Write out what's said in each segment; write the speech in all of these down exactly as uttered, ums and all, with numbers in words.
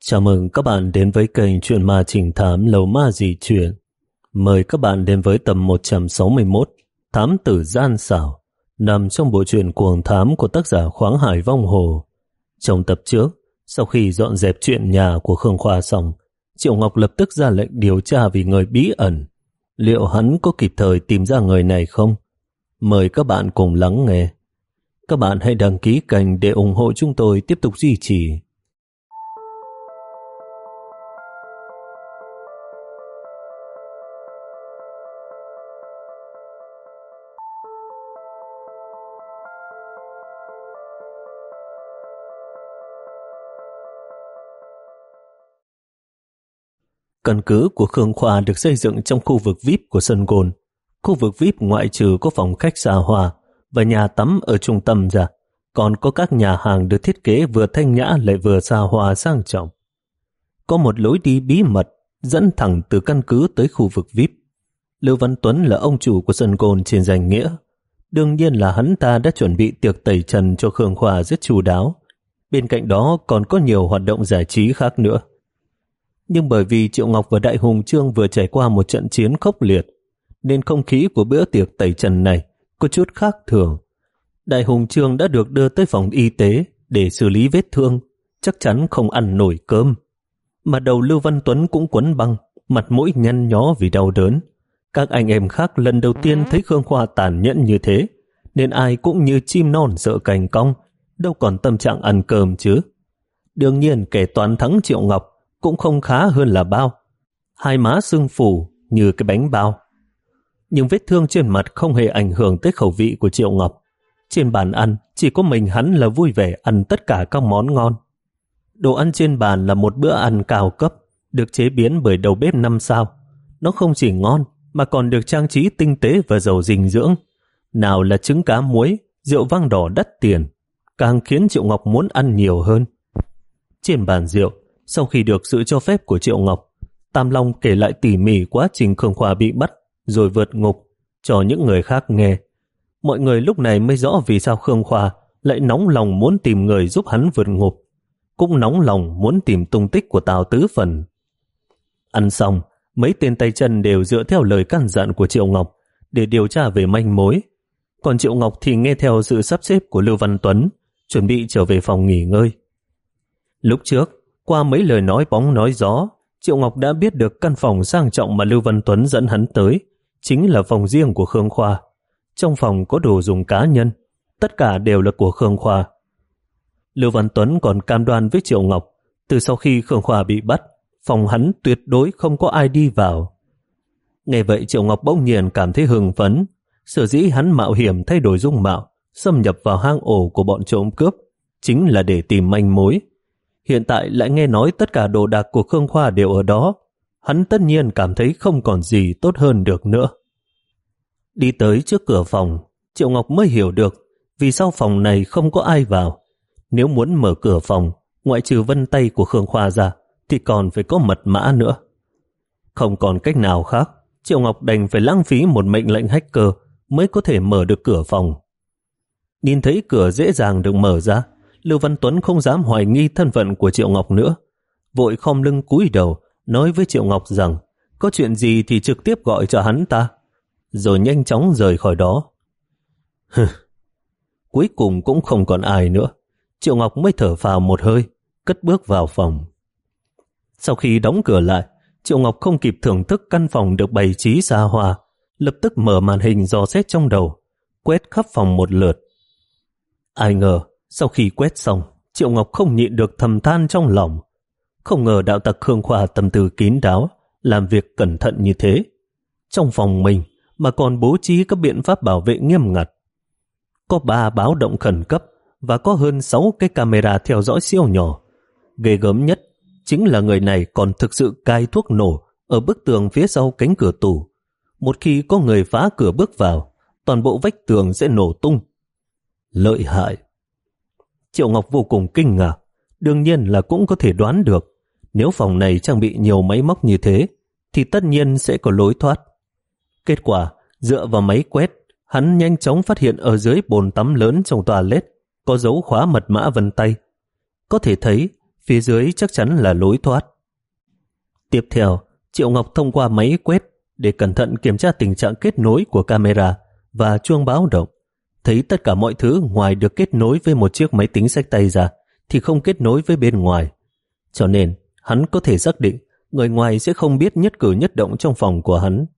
Chào mừng các bạn đến với kênh Chuyện Ma Trình Thám Lầu Ma Dị Chuyện. Mời các bạn đến với tập một trăm sáu mươi mốt, Thám Tử Gian Xảo, nằm trong bộ truyện Cuồng Thám của tác giả Khoáng Hải Vong Hồ. Trong tập trước, sau khi dọn dẹp chuyện nhà của Khương Khoa xong, Triệu Ngọc lập tức ra lệnh điều tra vì người bí ẩn. Liệu hắn có kịp thời tìm ra người này không? Mời các bạn cùng lắng nghe. Các bạn hãy đăng ký kênh để ủng hộ chúng tôi tiếp tục duy trì. Căn cứ của Khương Khoa được xây dựng trong khu vực vi ai pi của sân golf. Khu vực vi ai pi ngoại trừ có phòng khách xa hoa và nhà tắm ở trung tâm ra, còn có các nhà hàng được thiết kế vừa thanh nhã lại vừa xa hoa sang trọng. Có một lối đi bí mật dẫn thẳng từ căn cứ tới khu vực vi ai pi. Lưu Văn Tuấn là ông chủ của sân golf trên danh nghĩa. Đương nhiên là hắn ta đã chuẩn bị tiệc tẩy trần cho Khương Khoa rất chu đáo. Bên cạnh đó còn có nhiều hoạt động giải trí khác nữa. Nhưng bởi vì Triệu Ngọc và Đại Hùng Trương vừa trải qua một trận chiến khốc liệt, nên không khí của bữa tiệc tẩy trần này có chút khác thường. Đại Hùng Trương đã được đưa tới phòng y tế để xử lý vết thương, chắc chắn không ăn nổi cơm. Mà đầu Lưu Văn Tuấn cũng quấn băng, mặt mũi nhăn nhó vì đau đớn. Các anh em khác lần đầu tiên thấy Khương Khoa tàn nhẫn như thế, nên ai cũng như chim non sợ cành cong, đâu còn tâm trạng ăn cơm chứ. Đương nhiên kẻ toàn thắng Triệu Ngọc cũng không khá hơn là bao. Hai má sưng phù như cái bánh bao. Nhưng vết thương trên mặt không hề ảnh hưởng tới khẩu vị của Triệu Ngọc. Trên bàn ăn chỉ có mình hắn là vui vẻ ăn tất cả các món ngon. Đồ ăn trên bàn là một bữa ăn cao cấp, được chế biến bởi đầu bếp năm sao. Nó không chỉ ngon mà còn được trang trí tinh tế và giàu dinh dưỡng. Nào là trứng cá muối, rượu vang đỏ đắt tiền, càng khiến Triệu Ngọc muốn ăn nhiều hơn. Trên bàn rượu, sau khi được sự cho phép của Triệu Ngọc, Tam Long kể lại tỉ mỉ quá trình Khương Khoa bị bắt rồi vượt ngục cho những người khác nghe. Mọi người lúc này mới rõ vì sao Khương Khoa lại nóng lòng muốn tìm người giúp hắn vượt ngục, cũng nóng lòng muốn tìm tung tích của Tào Tứ Phần. Ăn xong, mấy tên tay chân đều dựa theo lời căn dặn của Triệu Ngọc để điều tra về manh mối. Còn Triệu Ngọc thì nghe theo sự sắp xếp của Lưu Văn Tuấn, chuẩn bị trở về phòng nghỉ ngơi. Lúc trước, qua mấy lời nói bóng nói gió, Triệu Ngọc đã biết được căn phòng sang trọng mà Lưu Văn Tuấn dẫn hắn tới chính là phòng riêng của Khương Khoa. Trong phòng có đồ dùng cá nhân, tất cả đều là của Khương Khoa. Lưu Văn Tuấn còn cam đoan với Triệu Ngọc, từ sau khi Khương Khoa bị bắt, phòng hắn tuyệt đối không có ai đi vào. Nghe vậy Triệu Ngọc bỗng nhiên cảm thấy hưng phấn. Sở dĩ hắn mạo hiểm thay đổi dung mạo, xâm nhập vào hang ổ của bọn trộm cướp, chính là để tìm manh mối. Hiện tại lại nghe nói tất cả đồ đạc của Khương Khoa đều ở đó, hắn tất nhiên cảm thấy không còn gì tốt hơn được nữa. Đi tới trước cửa phòng, Triệu Ngọc mới hiểu được vì sao phòng này không có ai vào. Nếu muốn mở cửa phòng, ngoại trừ vân tay của Khương Khoa ra, thì còn phải có mật mã nữa. Không còn cách nào khác, Triệu Ngọc đành phải lãng phí một mệnh lệnh hacker mới có thể mở được cửa phòng. Nhìn thấy cửa dễ dàng được mở ra, Lưu Văn Tuấn không dám hoài nghi thân phận của Triệu Ngọc nữa, vội khom lưng cúi đầu nói với Triệu Ngọc rằng có chuyện gì thì trực tiếp gọi cho hắn ta, rồi nhanh chóng rời khỏi đó. Hừ, cuối cùng cũng không còn ai nữa. Triệu Ngọc mới thở phào một hơi, cất bước vào phòng. Sau khi đóng cửa lại, Triệu Ngọc không kịp thưởng thức căn phòng được bày trí xa hoa, lập tức mở màn hình dò xét trong đầu, quét khắp phòng một lượt. Ai ngờ sau khi quét xong, Triệu Ngọc không nhịn được thầm than trong lòng. Không ngờ đạo tặc Khương Khoa tâm tư kín đáo, làm việc cẩn thận như thế. Trong phòng mình mà còn bố trí các biện pháp bảo vệ nghiêm ngặt. Có ba báo động khẩn cấp và có hơn sáu cái camera theo dõi siêu nhỏ. Ghê gớm nhất chính là người này còn thực sự cài thuốc nổ ở bức tường phía sau cánh cửa tủ. Một khi có người phá cửa bước vào, toàn bộ vách tường sẽ nổ tung. Lợi hại. Triệu Ngọc vô cùng kinh ngạc, đương nhiên là cũng có thể đoán được, nếu phòng này trang bị nhiều máy móc như thế, thì tất nhiên sẽ có lối thoát. Kết quả, dựa vào máy quét, hắn nhanh chóng phát hiện ở dưới bồn tắm lớn trong toilet có dấu khóa mật mã vân tay. Có thể thấy, phía dưới chắc chắn là lối thoát. Tiếp theo, Triệu Ngọc thông qua máy quét để cẩn thận kiểm tra tình trạng kết nối của camera và chuông báo động. Thấy tất cả mọi thứ ngoài được kết nối với một chiếc máy tính xách tay ra thì không kết nối với bên ngoài. Cho nên, hắn có thể xác định người ngoài sẽ không biết nhất cử nhất động trong phòng của hắn.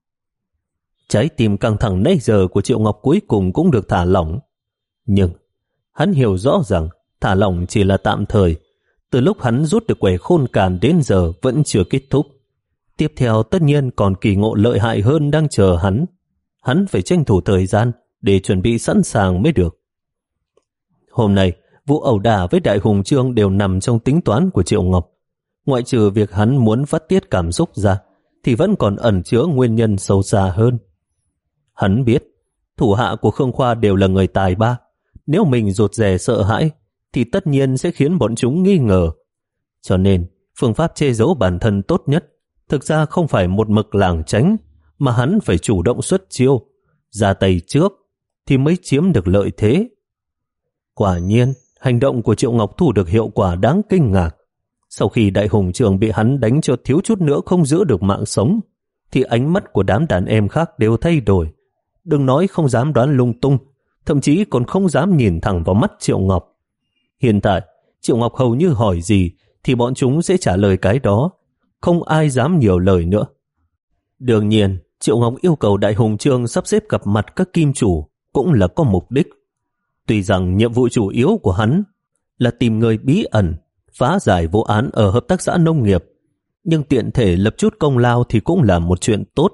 Trái tim căng thẳng nãy giờ của Triệu Ngọc cuối cùng cũng được thả lỏng. Nhưng, hắn hiểu rõ rằng thả lỏng chỉ là tạm thời. Từ lúc hắn rút được quẻ khôn càn đến giờ vẫn chưa kết thúc. Tiếp theo tất nhiên còn kỳ ngộ lợi hại hơn đang chờ hắn. Hắn phải tranh thủ thời gian để chuẩn bị sẵn sàng mới được. Hôm nay, vụ ẩu đả với Đại Hùng Trương đều nằm trong tính toán của Triệu Ngọc. Ngoại trừ việc hắn muốn phát tiết cảm xúc ra, thì vẫn còn ẩn chứa nguyên nhân sâu xa hơn. Hắn biết, thủ hạ của Khương Khoa đều là người tài ba. Nếu mình rụt rè sợ hãi, thì tất nhiên sẽ khiến bọn chúng nghi ngờ. Cho nên, phương pháp che giấu bản thân tốt nhất thực ra không phải một mực lảng tránh, mà hắn phải chủ động xuất chiêu, ra tay trước, thì mới chiếm được lợi thế. Quả nhiên, hành động của Triệu Ngọc thu được hiệu quả đáng kinh ngạc. Sau khi Đại Hùng Trường bị hắn đánh cho thiếu chút nữa không giữ được mạng sống, thì ánh mắt của đám đàn em khác đều thay đổi. Đừng nói không dám đoán lung tung, thậm chí còn không dám nhìn thẳng vào mắt Triệu Ngọc. Hiện tại, Triệu Ngọc hầu như hỏi gì thì bọn chúng sẽ trả lời cái đó, không ai dám nhiều lời nữa. Đương nhiên, Triệu Ngọc yêu cầu Đại Hùng Trương sắp xếp gặp mặt các kim chủ cũng là có mục đích. Tuy rằng nhiệm vụ chủ yếu của hắn là tìm người bí ẩn, phá giải vụ án ở hợp tác xã nông nghiệp, nhưng tiện thể lập chút công lao thì cũng là một chuyện tốt.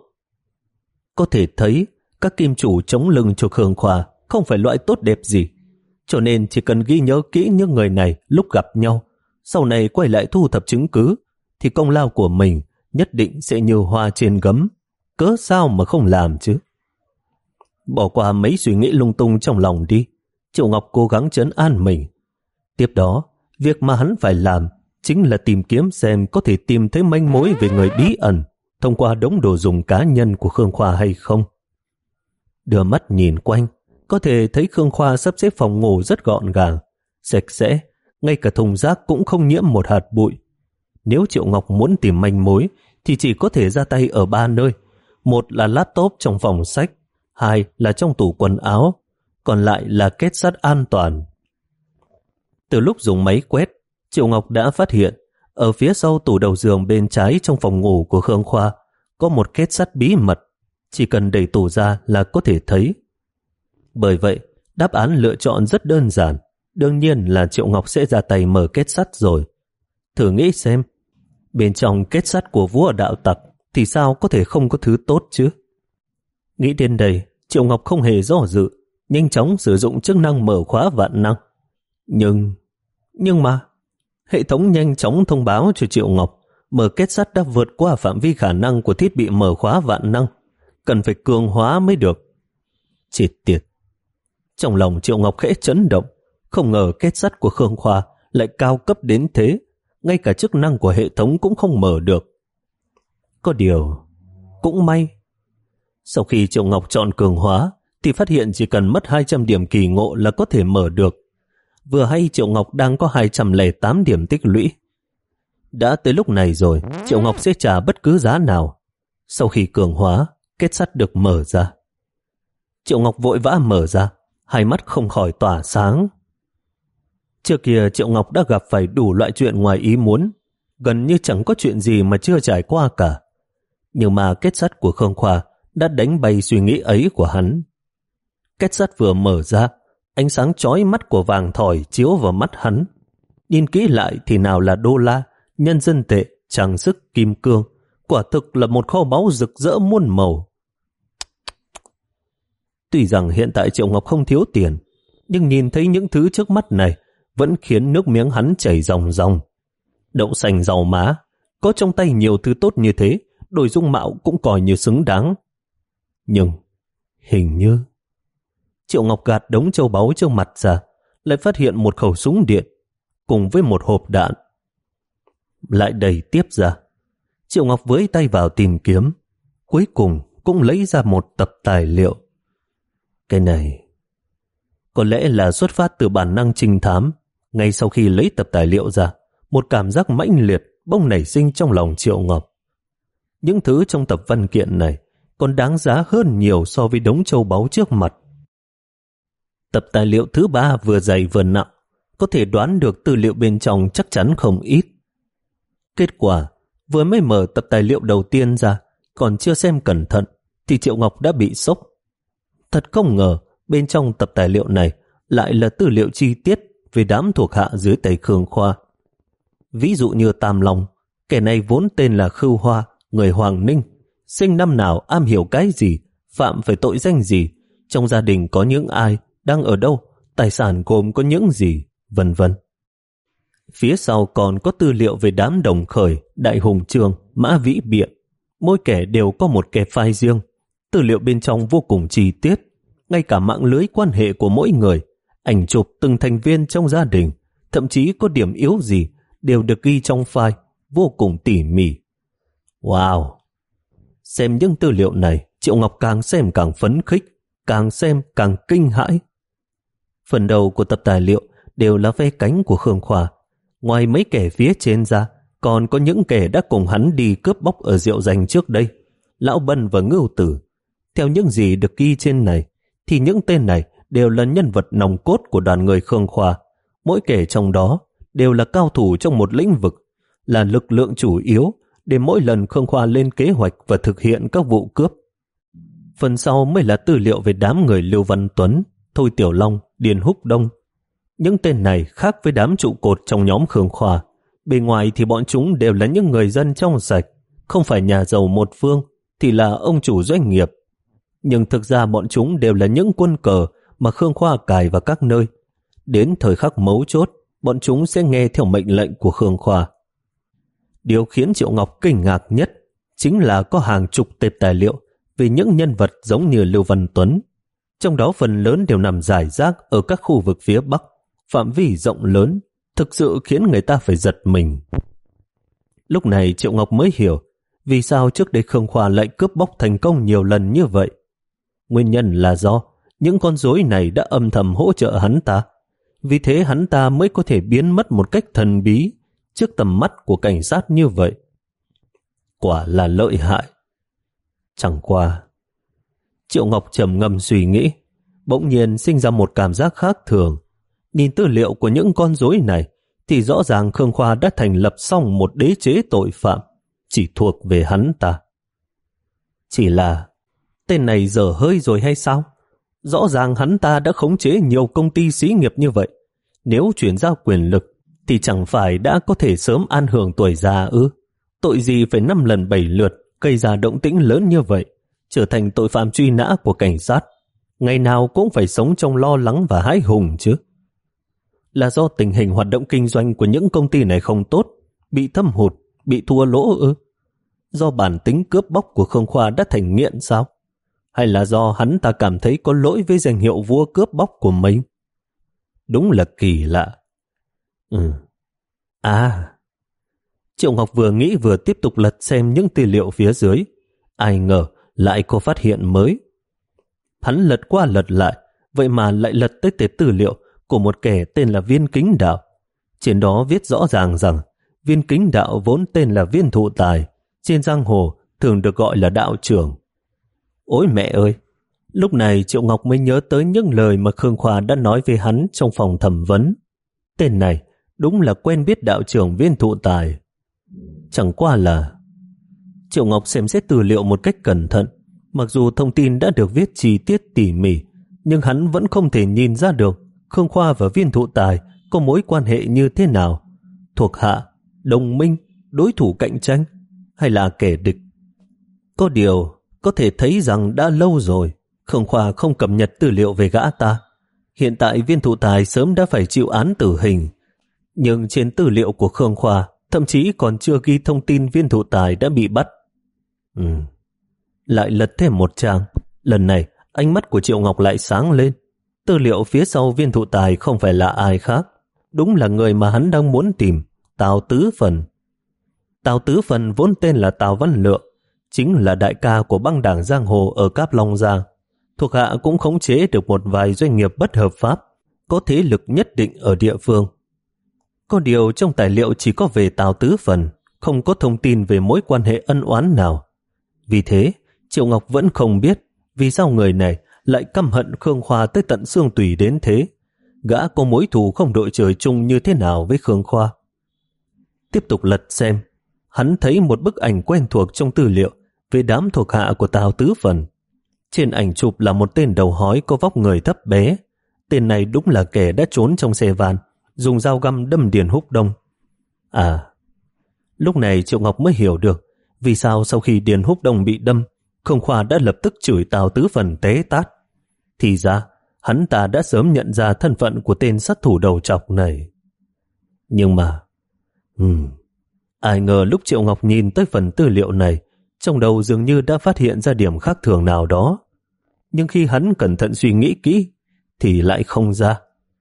Có thể thấy, các kim chủ chống lưng cho Khương Khoa không phải loại tốt đẹp gì, cho nên chỉ cần ghi nhớ kỹ những người này lúc gặp nhau, sau này quay lại thu thập chứng cứ, thì công lao của mình nhất định sẽ như hoa trên gấm, cớ sao mà không làm chứ. Bỏ qua mấy suy nghĩ lung tung trong lòng đi, Triệu Ngọc cố gắng trấn an mình. Tiếp đó, việc mà hắn phải làm chính là tìm kiếm xem có thể tìm thấy manh mối về người bí ẩn thông qua đống đồ dùng cá nhân của Khương Khoa hay không. Đưa mắt nhìn quanh, có thể thấy Khương Khoa sắp xếp phòng ngủ rất gọn gàng, sạch sẽ, ngay cả thùng rác cũng không nhiễm một hạt bụi. Nếu Triệu Ngọc muốn tìm manh mối thì chỉ có thể ra tay ở ba nơi. Một là laptop trong phòng sách, hai là trong tủ quần áo, còn lại là kết sắt an toàn. Từ lúc dùng máy quét, Triệu Ngọc đã phát hiện ở phía sau tủ đầu giường bên trái trong phòng ngủ của Khương Khoa có một kết sắt bí mật, chỉ cần đẩy tủ ra là có thể thấy. Bởi vậy, đáp án lựa chọn rất đơn giản, đương nhiên là Triệu Ngọc sẽ ra tay mở kết sắt rồi. Thử nghĩ xem, bên trong kết sắt của vua đạo tặc thì sao có thể không có thứ tốt chứ? Nghĩ đến đây, Triệu Ngọc không hề do dự, nhanh chóng sử dụng chức năng mở khóa vạn năng. Nhưng, nhưng mà, hệ thống nhanh chóng thông báo cho Triệu Ngọc, mở kết sắt đã vượt qua phạm vi khả năng của thiết bị mở khóa vạn năng, cần phải cường hóa mới được. Chết tiệt! Trong lòng Triệu Ngọc khẽ chấn động, không ngờ kết sắt của Khương Khoa lại cao cấp đến thế, ngay cả chức năng của hệ thống cũng không mở được. Có điều, cũng may. Sau khi Triệu Ngọc chọn cường hóa, thì phát hiện chỉ cần mất hai trăm điểm kỳ ngộ là có thể mở được. Vừa hay Triệu Ngọc đang có hai trăm lẻ tám điểm tích lũy. Đã tới lúc này rồi, Triệu Ngọc sẽ trả bất cứ giá nào. Sau khi cường hóa, kết sắt được mở ra. Triệu Ngọc vội vã mở ra, hai mắt không khỏi tỏa sáng. Trước kia Triệu Ngọc đã gặp phải đủ loại chuyện ngoài ý muốn, gần như chẳng có chuyện gì mà chưa trải qua cả. Nhưng mà kết sắt của Khương Khoa đã đánh bay suy nghĩ ấy của hắn. Kết sắt vừa mở ra, ánh sáng chói mắt của vàng thỏi chiếu vào mắt hắn. Nhìn kỹ lại thì nào là đô la, nhân dân tệ, trang sức, kim cương, quả thực là một kho báu rực rỡ muôn màu. Tuy rằng hiện tại Triệu Ngọc không thiếu tiền, nhưng nhìn thấy những thứ trước mắt này vẫn khiến nước miếng hắn chảy ròng ròng. Đậu xanh giàu má, có trong tay nhiều thứ tốt như thế, đổi dung mạo cũng coi như xứng đáng. Nhưng, hình như... Triệu Ngọc gạt đống châu báu trước mặt ra, lại phát hiện một khẩu súng điện, cùng với một hộp đạn. Lại đầy tiếp ra. Triệu Ngọc với tay vào tìm kiếm, cuối cùng cũng lấy ra một tập tài liệu. Cái này có lẽ là xuất phát từ bản năng trinh thám. Ngay sau khi lấy tập tài liệu ra, một cảm giác mãnh liệt bỗng nảy sinh trong lòng Triệu Ngọc. Những thứ trong tập văn kiện này còn đáng giá hơn nhiều so với đống châu báu trước mặt. Tập tài liệu thứ ba vừa dày vừa nặng, có thể đoán được tư liệu bên trong chắc chắn không ít. Kết quả, vừa mới mở tập tài liệu đầu tiên ra, còn chưa xem cẩn thận, thì Triệu Ngọc đã bị sốc. Thật không ngờ, bên trong tập tài liệu này lại là tư liệu chi tiết về đám thuộc hạ dưới tay Khương Khoa. Ví dụ như Tam Long, kẻ này vốn tên là Khưu Hoa, người Hoàng Ninh, sinh năm nào, am hiểu cái gì, phạm phải tội danh gì, trong gia đình có những ai, đang ở đâu, tài sản gồm có những gì, vân vân. Phía sau còn có tư liệu về đám Đồng Khởi, Đại Hùng Trường, Mã Vĩ Biện. Mỗi kẻ đều có một kẻ file riêng. Tư liệu bên trong vô cùng chi tiết, ngay cả mạng lưới quan hệ của mỗi người, ảnh chụp từng thành viên trong gia đình, thậm chí có điểm yếu gì đều được ghi trong file, vô cùng tỉ mỉ. Wow! Xem những tư liệu này, Triệu Ngọc càng xem càng phấn khích, càng xem càng kinh hãi. Phần đầu của tập tài liệu đều là ve cánh của Khương Khoa. Ngoài mấy kẻ phía trên ra, còn có những kẻ đã cùng hắn đi cướp bóc ở Diệu Danh trước đây, Lão Bân và Ngưu Tử. Theo những gì được ghi trên này, thì những tên này đều là nhân vật nòng cốt của đoàn người Khương Khoa. Mỗi kẻ trong đó đều là cao thủ trong một lĩnh vực, là lực lượng chủ yếu để mỗi lần Khương Khoa lên kế hoạch và thực hiện các vụ cướp. Phần sau mới là tư liệu về đám người Lưu Văn Tuấn, Thôi Tiểu Long, Điền Húc Đông. Những tên này khác với đám trụ cột trong nhóm Khương Khoa. Bề ngoài thì bọn chúng đều là những người dân trong sạch, không phải nhà giàu một phương thì là ông chủ doanh nghiệp. Nhưng thực ra bọn chúng đều là những quân cờ mà Khương Khoa cài vào các nơi. Đến thời khắc mấu chốt, bọn chúng sẽ nghe theo mệnh lệnh của Khương Khoa. Điều khiến Triệu Ngọc kinh ngạc nhất chính là có hàng chục tệp tài liệu về những nhân vật giống như Lưu Văn Tuấn. Trong đó phần lớn đều nằm rải rác ở các khu vực phía Bắc, phạm vi rộng lớn, thực sự khiến người ta phải giật mình. Lúc này Triệu Ngọc mới hiểu vì sao trước đây Khương Khoa lại cướp bóc thành công nhiều lần như vậy. Nguyên nhân là do những con rối này đã âm thầm hỗ trợ hắn ta. Vì thế hắn ta mới có thể biến mất một cách thần bí trước tầm mắt của cảnh sát như vậy. Quả là lợi hại. Chẳng qua, Triệu Ngọc trầm ngâm suy nghĩ, bỗng nhiên sinh ra một cảm giác khác thường. Nhìn tư liệu của những con rối này thì rõ ràng Khương Khoa đã thành lập xong một đế chế tội phạm chỉ thuộc về hắn ta. Chỉ là tên này dở hơi rồi hay sao? Rõ ràng hắn ta đã khống chế nhiều công ty xí nghiệp như vậy. Nếu chuyển giao quyền lực thì chẳng phải đã có thể sớm an hưởng tuổi già ư? Tội gì phải năm lần bảy lượt gây ra động tĩnh lớn như vậy, trở thành tội phạm truy nã của cảnh sát, ngày nào cũng phải sống trong lo lắng và hãi hùng chứ. Là do tình hình hoạt động kinh doanh của những công ty này không tốt, bị thâm hụt, bị thua lỗ ư? Do bản tính cướp bóc của Khương Khoa đã thành nghiện sao? Hay là do hắn ta cảm thấy có lỗi với danh hiệu vua cướp bóc của mình? Đúng là kỳ lạ. Ừ. À, Triệu Ngọc vừa nghĩ vừa tiếp tục lật xem những tư liệu phía dưới. Ai ngờ lại có phát hiện mới. Hắn lật qua lật lại, vậy mà lại lật tới tệp tư liệu của một kẻ tên là Viên Kính Đạo. Trên đó viết rõ ràng rằng Viên Kính Đạo vốn tên là Viên Thụ Tài, trên giang hồ thường được gọi là đạo trưởng. Ôi mẹ ơi! Lúc này Triệu Ngọc mới nhớ tới những lời mà Khương Khoa đã nói với hắn trong phòng thẩm vấn. Tên này đúng là quen biết đạo trưởng Viên Thụ Tài. Chẳng qua là... Triệu Ngọc xem xét tư liệu một cách cẩn thận. Mặc dù thông tin đã được viết chi tiết tỉ mỉ, nhưng hắn vẫn không thể nhìn ra được Khương Khoa và Viên Thụ Tài có mối quan hệ như thế nào. Thuộc hạ, đồng minh, đối thủ cạnh tranh, hay là kẻ địch. Có điều, có thể thấy rằng đã lâu rồi Khương Khoa không cập nhật tư liệu về gã ta. Hiện tại Viên Thụ Tài sớm đã phải chịu án tử hình. Nhưng trên tư liệu của Khương Khoa thậm chí còn chưa ghi thông tin Viên Thụ Tài đã bị bắt. Ừ. Lại lật thêm một trang. Lần này ánh mắt của Triệu Ngọc lại sáng lên. Tư liệu phía sau Viên Thụ Tài không phải là ai khác, đúng là người mà hắn đang muốn tìm, Tào Tứ Phần. Tào Tứ Phần vốn tên là Tào Văn Lượng, chính là đại ca của băng đảng giang hồ ở Cáp Long Giang. Thuộc hạ cũng khống chế được một vài doanh nghiệp bất hợp pháp, có thế lực nhất định ở địa phương. Có điều trong tài liệu chỉ có về Tào Tứ Phần, không có thông tin về mối quan hệ ân oán nào. Vì thế, Triệu Ngọc vẫn không biết vì sao người này lại căm hận Khương Khoa tới tận xương tủy đến thế. Gã có mối thù không đội trời chung như thế nào với Khương Khoa. Tiếp tục lật xem, hắn thấy một bức ảnh quen thuộc trong tư liệu về đám thuộc hạ của Tào Tứ Phần. Trên ảnh chụp là một tên đầu hói có vóc người thấp bé. Tên này đúng là kẻ đã trốn trong xe van, dùng dao găm đâm Điền Húc Đông. À, lúc này Triệu Ngọc mới hiểu được vì sao sau khi Điền Húc Đông bị đâm, Khương Khoa đã lập tức chửi Tào Tứ Phần té tát. Thì ra, hắn ta đã sớm nhận ra thân phận của tên sát thủ đầu trọc này. Nhưng mà, hmm, ai ngờ lúc Triệu Ngọc nhìn tới phần tư liệu này, trong đầu dường như đã phát hiện ra điểm khác thường nào đó. Nhưng khi hắn cẩn thận suy nghĩ kỹ, thì lại không ra.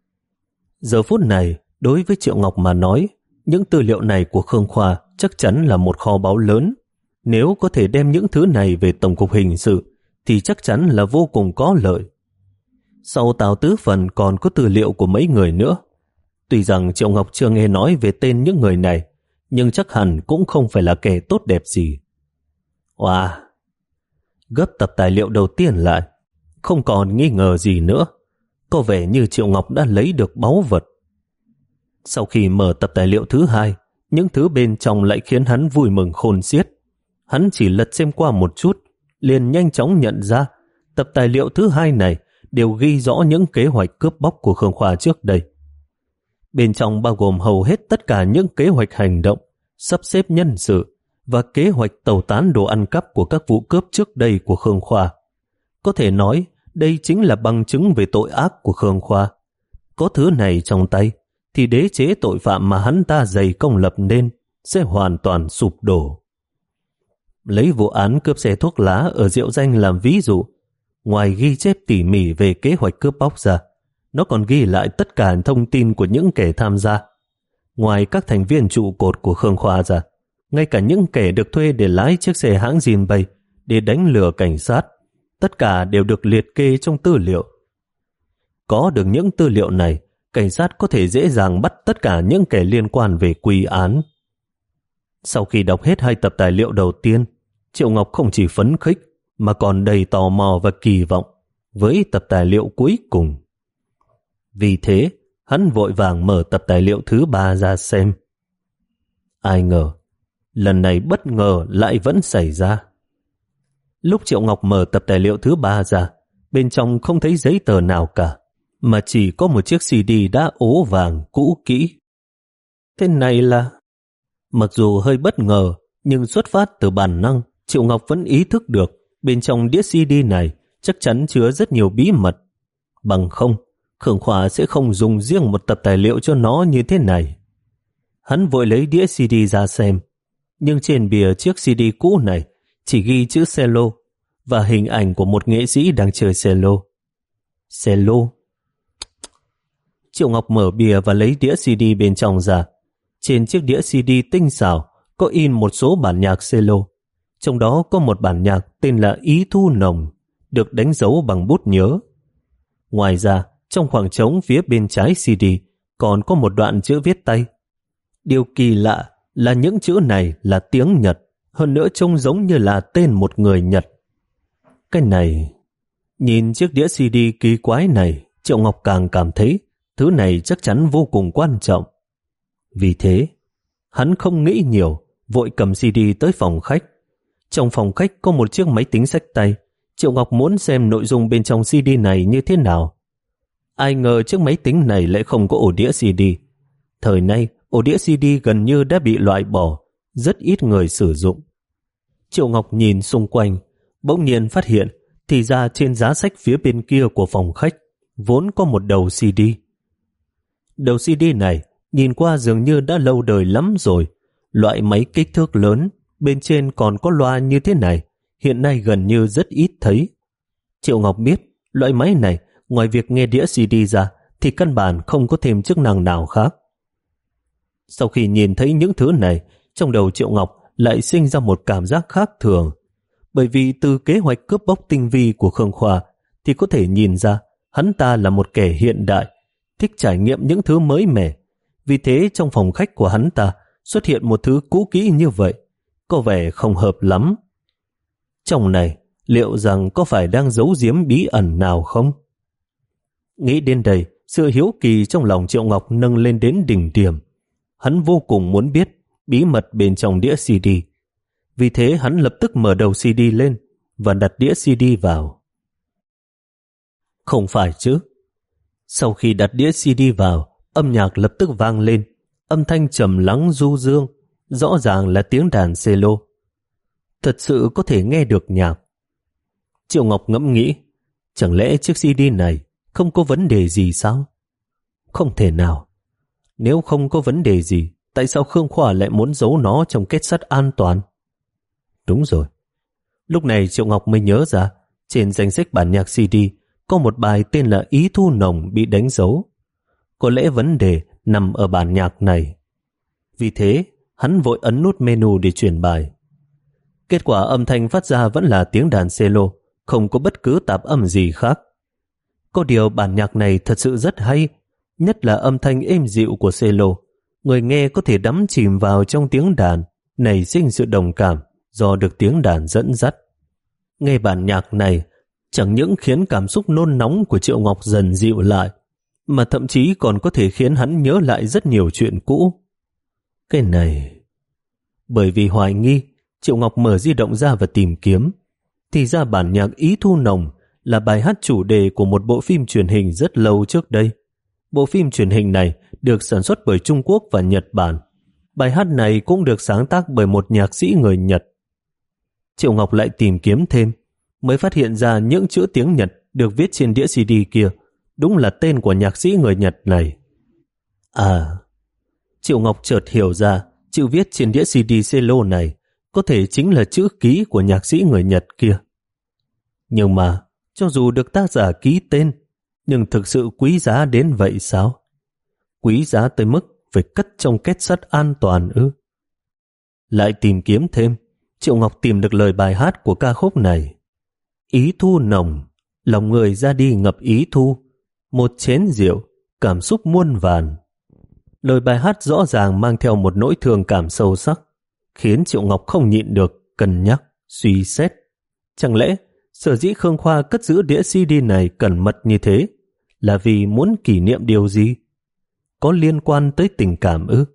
Giờ phút này, đối với Triệu Ngọc mà nói, những tư liệu này của Khương Khoa chắc chắn là một kho báu lớn. Nếu có thể đem những thứ này về Tổng cục Hình sự, thì chắc chắn là vô cùng có lợi. Sau Tào Tứ Phần còn có tư liệu của mấy người nữa. Tuy rằng Triệu Ngọc chưa nghe nói về tên những người này, nhưng chắc hẳn cũng không phải là kẻ tốt đẹp gì. Wow! Gấp tập tài liệu đầu tiên lại, không còn nghi ngờ gì nữa. Có vẻ như Triệu Ngọc đã lấy được báu vật. Sau khi mở tập tài liệu thứ hai, những thứ bên trong lại khiến hắn vui mừng khôn xiết. Hắn chỉ lật xem qua một chút, liền nhanh chóng nhận ra tập tài liệu thứ hai này đều ghi rõ những kế hoạch cướp bóc của Khương Khoa trước đây. Bên trong bao gồm hầu hết tất cả những kế hoạch hành động, sắp xếp nhân sự và kế hoạch tẩu tán đồ ăn cắp của các vụ cướp trước đây của Khương Khoa. Có thể nói, đây chính là bằng chứng về tội ác của Khương Khoa. Có thứ này trong tay, thì đế chế tội phạm mà hắn ta dày công lập nên sẽ hoàn toàn sụp đổ. Lấy vụ án cướp xe thuốc lá ở Diệu Danh làm ví dụ, ngoài ghi chép tỉ mỉ về kế hoạch cướp bóc ra, nó còn ghi lại tất cả thông tin của những kẻ tham gia. Ngoài các thành viên trụ cột của Khương Khoa ra, ngay cả những kẻ được thuê để lái chiếc xe hãng Jinbei để đánh lừa cảnh sát, tất cả đều được liệt kê trong tư liệu. Có được những tư liệu này, cảnh sát có thể dễ dàng bắt tất cả những kẻ liên quan về quy án. Sau khi đọc hết hai tập tài liệu đầu tiên, Triệu Ngọc không chỉ phấn khích mà còn đầy tò mò và kỳ vọng với tập tài liệu cuối cùng. Vì thế, hắn vội vàng mở tập tài liệu thứ ba ra xem. Ai ngờ, lần này bất ngờ lại vẫn xảy ra. Lúc Triệu Ngọc mở tập tài liệu thứ ba ra, bên trong không thấy giấy tờ nào cả, mà chỉ có một chiếc xê đê đã ố vàng cũ kỹ. Thế này là... Mặc dù hơi bất ngờ, nhưng xuất phát từ bản năng, Triệu Ngọc vẫn ý thức được bên trong đĩa xê đê này chắc chắn chứa rất nhiều bí mật. Bằng không, Khương Khoa sẽ không dùng riêng một tập tài liệu cho nó như thế này. Hắn vội lấy đĩa xê đê ra xem, nhưng trên bìa chiếc xê đê cũ này chỉ ghi chữ cello và hình ảnh của một nghệ sĩ đang chơi cello. Cello? Triệu Ngọc mở bìa và lấy đĩa xê đê bên trong ra. Trên chiếc đĩa xê đê tinh xảo có in một số bản nhạc cello. Trong đó có một bản nhạc tên là Ý Thu Nồng, được đánh dấu bằng bút nhớ. Ngoài ra, trong khoảng trống phía bên trái xê đê còn có một đoạn chữ viết tay. Điều kỳ lạ là những chữ này là tiếng Nhật, hơn nữa trông giống như là tên một người Nhật. Cái này, nhìn chiếc đĩa xê đê kỳ quái này, Triệu Ngọc càng cảm thấy thứ này chắc chắn vô cùng quan trọng. Vì thế, hắn không nghĩ nhiều, vội cầm xê đê tới phòng khách. Trong phòng khách có một chiếc máy tính xách tay. Triệu Ngọc muốn xem nội dung bên trong xê đê này như thế nào. Ai ngờ chiếc máy tính này lại không có ổ đĩa xê đê. Thời nay, ổ đĩa xê đê gần như đã bị loại bỏ, rất ít người sử dụng. Triệu Ngọc nhìn xung quanh, bỗng nhiên phát hiện thì ra trên giá sách phía bên kia của phòng khách vốn có một đầu xê đê. Đầu xê đê này nhìn qua dường như đã lâu đời lắm rồi. Loại máy kích thước lớn, bên trên còn có loa như thế này, hiện nay gần như rất ít thấy. Triệu Ngọc biết, loại máy này, ngoài việc nghe đĩa xê đê ra, thì căn bản không có thêm chức năng nào khác. Sau khi nhìn thấy những thứ này, trong đầu Triệu Ngọc lại sinh ra một cảm giác khác thường. Bởi vì từ kế hoạch cướp bóc tinh vi của Khương Khoa, thì có thể nhìn ra hắn ta là một kẻ hiện đại, thích trải nghiệm những thứ mới mẻ. Vì thế trong phòng khách của hắn ta xuất hiện một thứ cũ kỹ như vậy, có vẻ không hợp lắm. Trong này, liệu rằng có phải đang giấu giếm bí ẩn nào không? Nghĩ đến đây, sự hiếu kỳ trong lòng Triệu Ngọc nâng lên đến đỉnh điểm. Hắn vô cùng muốn biết bí mật bên trong đĩa xê đê. Vì thế hắn lập tức mở đầu xê đê lên và đặt đĩa xê đê vào. Không phải chứ. Sau khi đặt đĩa xê đê vào, âm nhạc lập tức vang lên, âm thanh trầm lắng du dương, rõ ràng là tiếng đàn cello. Thật sự có thể nghe được nhạc. Triệu Ngọc ngẫm nghĩ, chẳng lẽ chiếc xê đê này không có vấn đề gì sao? Không thể nào. Nếu không có vấn đề gì, tại sao Khương Khoa lại muốn giấu nó trong kết sắt an toàn? Đúng rồi. Lúc này Triệu Ngọc mới nhớ ra, trên danh sách bản nhạc xê đê có một bài tên là Ý Thu Nồng bị đánh dấu. Có lẽ vấn đề nằm ở bản nhạc này. Vì thế, hắn vội ấn nút menu để chuyển bài. Kết quả âm thanh phát ra vẫn là tiếng đàn cello, không có bất cứ tạp âm gì khác. Có điều bản nhạc này thật sự rất hay, nhất là âm thanh êm dịu của cello. Người nghe có thể đắm chìm vào trong tiếng đàn, nảy sinh sự đồng cảm do được tiếng đàn dẫn dắt. Nghe bản nhạc này chẳng những khiến cảm xúc nôn nóng của Triệu Ngọc dần dịu lại, mà thậm chí còn có thể khiến hắn nhớ lại rất nhiều chuyện cũ. Cái này... Bởi vì hoài nghi, Triệu Ngọc mở di động ra và tìm kiếm. Thì ra bản nhạc Ý Thu Nồng là bài hát chủ đề của một bộ phim truyền hình rất lâu trước đây. Bộ phim truyền hình này được sản xuất bởi Trung Quốc và Nhật Bản. Bài hát này cũng được sáng tác bởi một nhạc sĩ người Nhật. Triệu Ngọc lại tìm kiếm thêm, mới phát hiện ra những chữ tiếng Nhật được viết trên đĩa xê đê kia đúng là tên của nhạc sĩ người Nhật này. À, Triệu Ngọc chợt hiểu ra chữ viết trên đĩa xê đê cello này có thể chính là chữ ký của nhạc sĩ người Nhật kia. Nhưng mà, cho dù được tác giả ký tên, nhưng thực sự quý giá đến vậy sao? Quý giá tới mức phải cất trong két sắt an toàn ư? Lại tìm kiếm thêm, Triệu Ngọc tìm được lời bài hát của ca khúc này. Ý thu nồng, lòng người ra đi ngập ý thu, một chén rượu, cảm xúc muôn vàn. Lời bài hát rõ ràng mang theo một nỗi thương cảm sâu sắc, khiến Triệu Ngọc không nhịn được cân nhắc, suy xét. Chẳng lẽ sở dĩ Khương Khoa cất giữ đĩa xê đê này cẩn mật như thế là vì muốn kỷ niệm điều gì? Có liên quan tới tình cảm ư?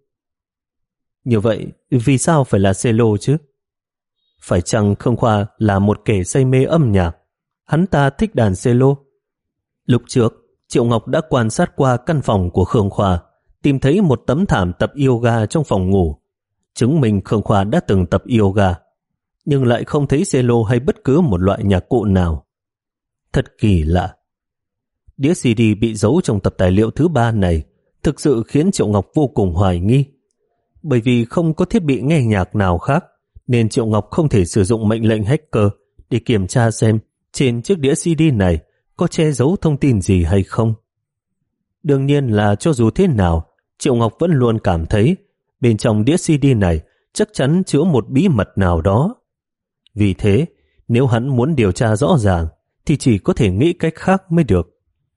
Như vậy, vì sao phải là cello chứ? Phải chăng Khương Khoa là một kẻ say mê âm nhạc? Hắn ta thích đàn cello. Lúc trước, Triệu Ngọc đã quan sát qua căn phòng của Khương Khoa, tìm thấy một tấm thảm tập yoga trong phòng ngủ, chứng minh Khương Khoa đã từng tập yoga, nhưng lại không thấy cello hay bất cứ một loại nhạc cụ nào. Thật kỳ lạ. Đĩa xê đê bị giấu trong tập tài liệu thứ ba này thực sự khiến Triệu Ngọc vô cùng hoài nghi. Bởi vì không có thiết bị nghe nhạc nào khác, nên Triệu Ngọc không thể sử dụng mệnh lệnh hacker để kiểm tra xem trên chiếc đĩa xê đê này có che giấu thông tin gì hay không. Đương nhiên là cho dù thế nào, Triệu Ngọc vẫn luôn cảm thấy bên trong đĩa xê đê này chắc chắn chứa một bí mật nào đó. Vì thế, nếu hắn muốn điều tra rõ ràng thì chỉ có thể nghĩ cách khác mới được.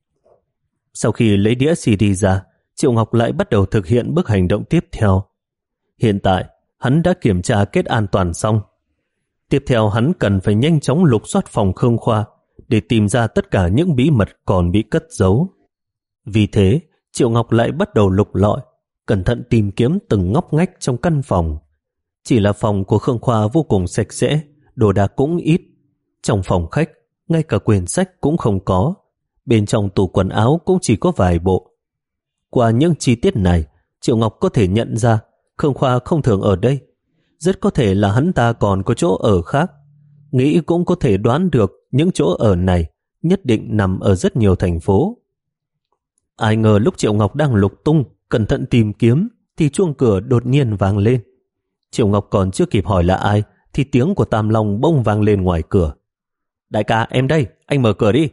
Sau khi lấy đĩa xê đê ra, Triệu Ngọc lại bắt đầu thực hiện bước hành động tiếp theo. Hiện tại, hắn đã kiểm tra kết an toàn xong. Tiếp theo hắn cần phải nhanh chóng lục soát phòng Khương Khoa để tìm ra tất cả những bí mật còn bị cất giấu. Vì thế, Triệu Ngọc lại bắt đầu lục lọi, cẩn thận tìm kiếm từng ngóc ngách trong căn phòng. Chỉ là phòng của Khương Khoa vô cùng sạch sẽ, đồ đạc cũng ít. Trong phòng khách, ngay cả quyển sách cũng không có. Bên trong tủ quần áo cũng chỉ có vài bộ. Qua những chi tiết này, Triệu Ngọc có thể nhận ra Khương Khoa không thường ở đây. Rất có thể là hắn ta còn có chỗ ở khác. Nghĩ cũng có thể đoán được những chỗ ở này nhất định nằm ở rất nhiều thành phố. Ai ngờ lúc Triệu Ngọc đang lục tung, cẩn thận tìm kiếm, thì chuông cửa đột nhiên vang lên. Triệu Ngọc còn chưa kịp hỏi là ai, thì tiếng của Tam Long bỗng vang lên ngoài cửa. Đại ca, em đây, anh mở cửa đi.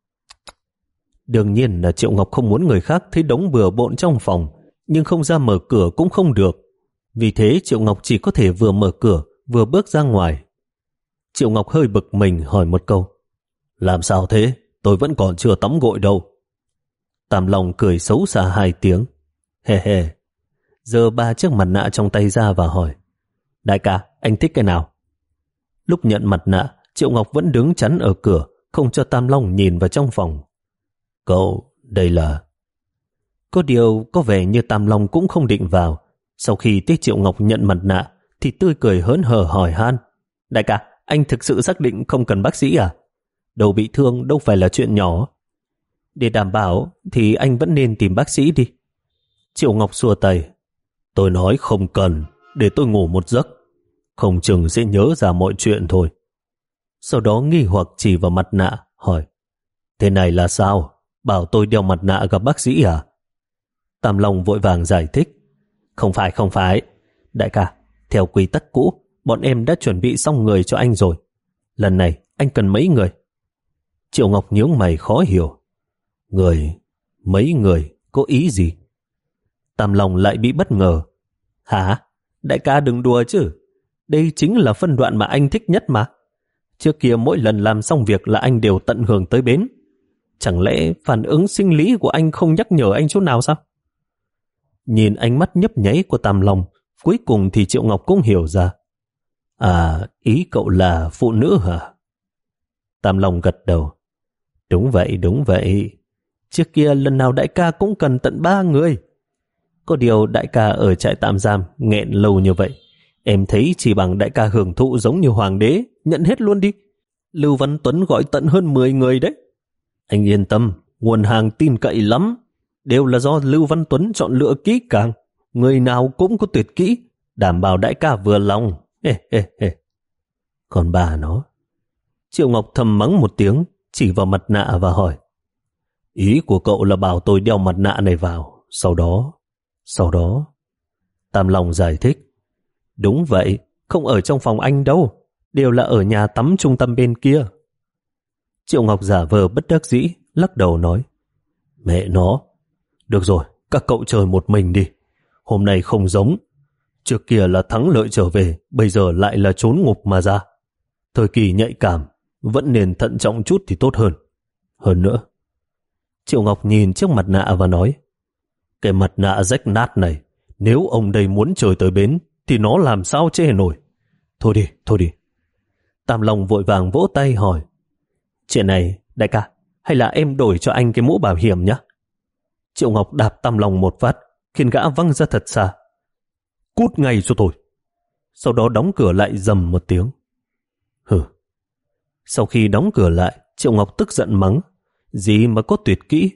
Đương nhiên là Triệu Ngọc không muốn người khác thấy đống bừa bộn trong phòng, nhưng không ra mở cửa cũng không được. Vì thế Triệu Ngọc chỉ có thể vừa mở cửa, vừa bước ra ngoài. Triệu Ngọc hơi bực mình hỏi một câu. Làm sao thế? Tôi vẫn còn chưa tắm gội đâu. Tam Long cười xấu xa hai tiếng. Hề hề, giơ ba chiếc mặt nạ trong tay ra và hỏi, đại ca, anh thích cái nào? Lúc nhận mặt nạ, Triệu Ngọc vẫn đứng chắn ở cửa, không cho Tam Long nhìn vào trong phòng. Cậu, đây là... Có điều có vẻ như Tam Long cũng không định vào. Sau khi thấy Triệu Ngọc nhận mặt nạ thì tươi cười hớn hở hỏi han, đại ca, anh thực sự xác định không cần bác sĩ à? Đầu bị thương đâu phải là chuyện nhỏ. Để đảm bảo thì anh vẫn nên tìm bác sĩ đi. Triệu Ngọc xua tay, tôi nói không cần, để tôi ngủ một giấc, không chừng sẽ nhớ ra mọi chuyện thôi. Sau đó nghi hoặc chỉ vào mặt nạ hỏi, thế này là sao? Bảo tôi đeo mặt nạ gặp bác sĩ à? Tam Long vội vàng giải thích, không phải không phải, đại ca, theo quy tắc cũ, bọn em đã chuẩn bị xong người cho anh rồi. Lần này anh cần mấy người? Triệu Ngọc nhướng mày khó hiểu, người, mấy người, có ý gì? Tam Long lại bị bất ngờ. Hả? Đại ca đừng đùa chứ, đây chính là phân đoạn mà anh thích nhất mà. Trước kia mỗi lần làm xong việc là anh đều tận hưởng tới bến. Chẳng lẽ phản ứng sinh lý của anh không nhắc nhở anh chỗ nào sao? Nhìn ánh mắt nhấp nháy của Tam Long, cuối cùng thì Triệu Ngọc cũng hiểu ra. À, ý cậu là phụ nữ hả? Tam Long gật đầu. Đúng vậy, đúng vậy. Trước kia lần nào đại ca cũng cần tận ba người. Có điều đại ca ở trại tạm giam nghẹn lâu như vậy, em thấy chỉ bằng đại ca hưởng thụ giống như hoàng đế, nhận hết luôn đi. Lưu Văn Tuấn gọi tận hơn mười người đấy. Anh yên tâm, nguồn hàng tin cậy lắm. Đều là do Lưu Văn Tuấn chọn lựa kỹ càng. Người nào cũng có tuyệt kỹ, đảm bảo đại ca vừa lòng. Hê hê hê. Còn bà nó. Triệu Ngọc thầm mắng một tiếng, chỉ vào mặt nạ và hỏi, ý của cậu là bảo tôi đeo mặt nạ này vào, sau đó... Sau đó... Tam Long giải thích, đúng vậy, không ở trong phòng anh đâu, đều là ở nhà tắm trung tâm bên kia. Triệu Ngọc giả vờ bất đắc dĩ, lắc đầu nói, mẹ nó, được rồi, các cậu chơi một mình đi. Hôm nay không giống. Trước kia là thắng lợi trở về, bây giờ lại là trốn ngục mà ra. Thời kỳ nhạy cảm, vẫn nên thận trọng chút thì tốt hơn. Hơn nữa, Triệu Ngọc nhìn chiếc mặt nạ và nói, cái mặt nạ rách nát này, nếu ông đây muốn chơi tới bến, thì nó làm sao che nổi. Thôi đi, thôi đi. Tam Long vội vàng vỗ tay hỏi, chuyện này, đại ca, hay là em đổi cho anh cái mũ bảo hiểm nhé? Triệu Ngọc đạp Tam Long một phát, khiến gã văng ra thật xa. Cút ngay cho tôi. Sau đó đóng cửa lại rầm một tiếng. Hừ. Sau khi đóng cửa lại, Triệu Ngọc tức giận mắng, gì mà có tuyệt kỹ,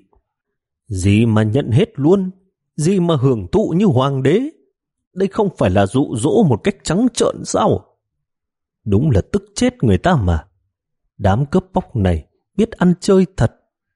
gì mà nhận hết luôn, gì mà hưởng thụ như hoàng đế. Đây không phải là dụ dỗ một cách trắng trợn sao? Đúng là tức chết người ta mà. Đám cướp bóc này biết ăn chơi thật.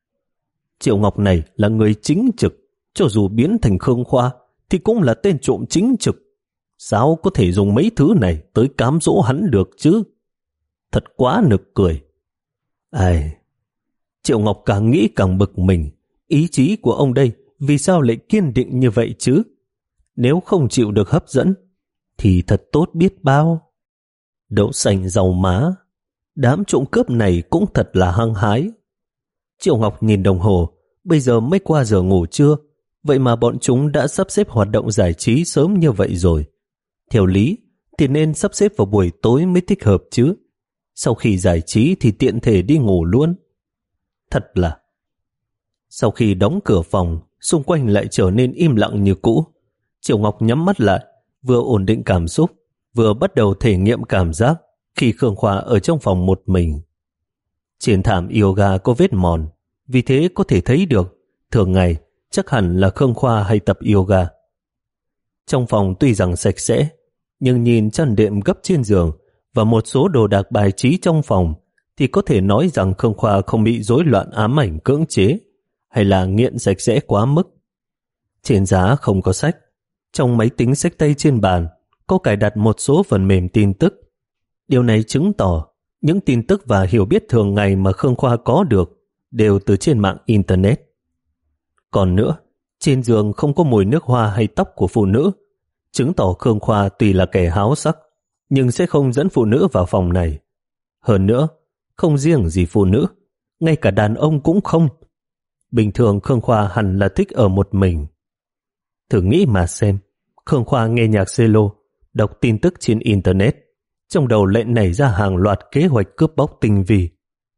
Triệu Ngọc này là người chính trực, cho dù biến thành Khương Khoa thì cũng là tên trộm chính trực. Sao có thể dùng mấy thứ này tới cám dỗ hắn được chứ? Thật quá nực cười. Ai... Triệu Ngọc càng nghĩ càng bực mình. Ý chí của ông đây vì sao lại kiên định như vậy chứ? Nếu không chịu được hấp dẫn thì thật tốt biết bao. Đậu xanh rau má, đám trộm cướp này cũng thật là hăng hái. Triệu Ngọc nhìn đồng hồ, bây giờ mới qua giờ ngủ trưa, vậy mà bọn chúng đã sắp xếp hoạt động giải trí sớm như vậy rồi. Theo lý thì nên sắp xếp vào buổi tối mới thích hợp chứ. Sau khi giải trí thì tiện thể đi ngủ luôn. Thật là... Sau khi đóng cửa phòng, xung quanh lại trở nên im lặng như cũ. Triệu Ngọc nhắm mắt lại, vừa ổn định cảm xúc, vừa bắt đầu thể nghiệm cảm giác khi Khương Khoa ở trong phòng một mình. Trên thảm yoga có vết mòn, vì thế có thể thấy được thường ngày chắc hẳn là Khương Khoa hay tập yoga. Trong phòng tuy rằng sạch sẽ, nhưng nhìn chăn đệm gấp trên giường và một số đồ đạc bài trí trong phòng thì có thể nói rằng Khương Khoa không bị rối loạn ám ảnh cưỡng chế hay là nghiện sạch sẽ quá mức. Trên giá không có sách, trong máy tính xách tay trên bàn có cài đặt một số phần mềm tin tức. Điều này chứng tỏ những tin tức và hiểu biết thường ngày mà Khương Khoa có được đều từ trên mạng Internet. Còn nữa, trên giường không có mùi nước hoa hay tóc của phụ nữ, chứng tỏ Khương Khoa tuy là kẻ háo sắc, nhưng sẽ không dẫn phụ nữ vào phòng này. Hơn nữa, không riêng gì phụ nữ, ngay cả đàn ông cũng không. Bình thường Khương Khoa hẳn là thích ở một mình. Thử nghĩ mà xem, Khương Khoa nghe nhạc cello, đọc tin tức trên Internet. Trong đầu lại nảy ra hàng loạt kế hoạch cướp bóc tinh vi.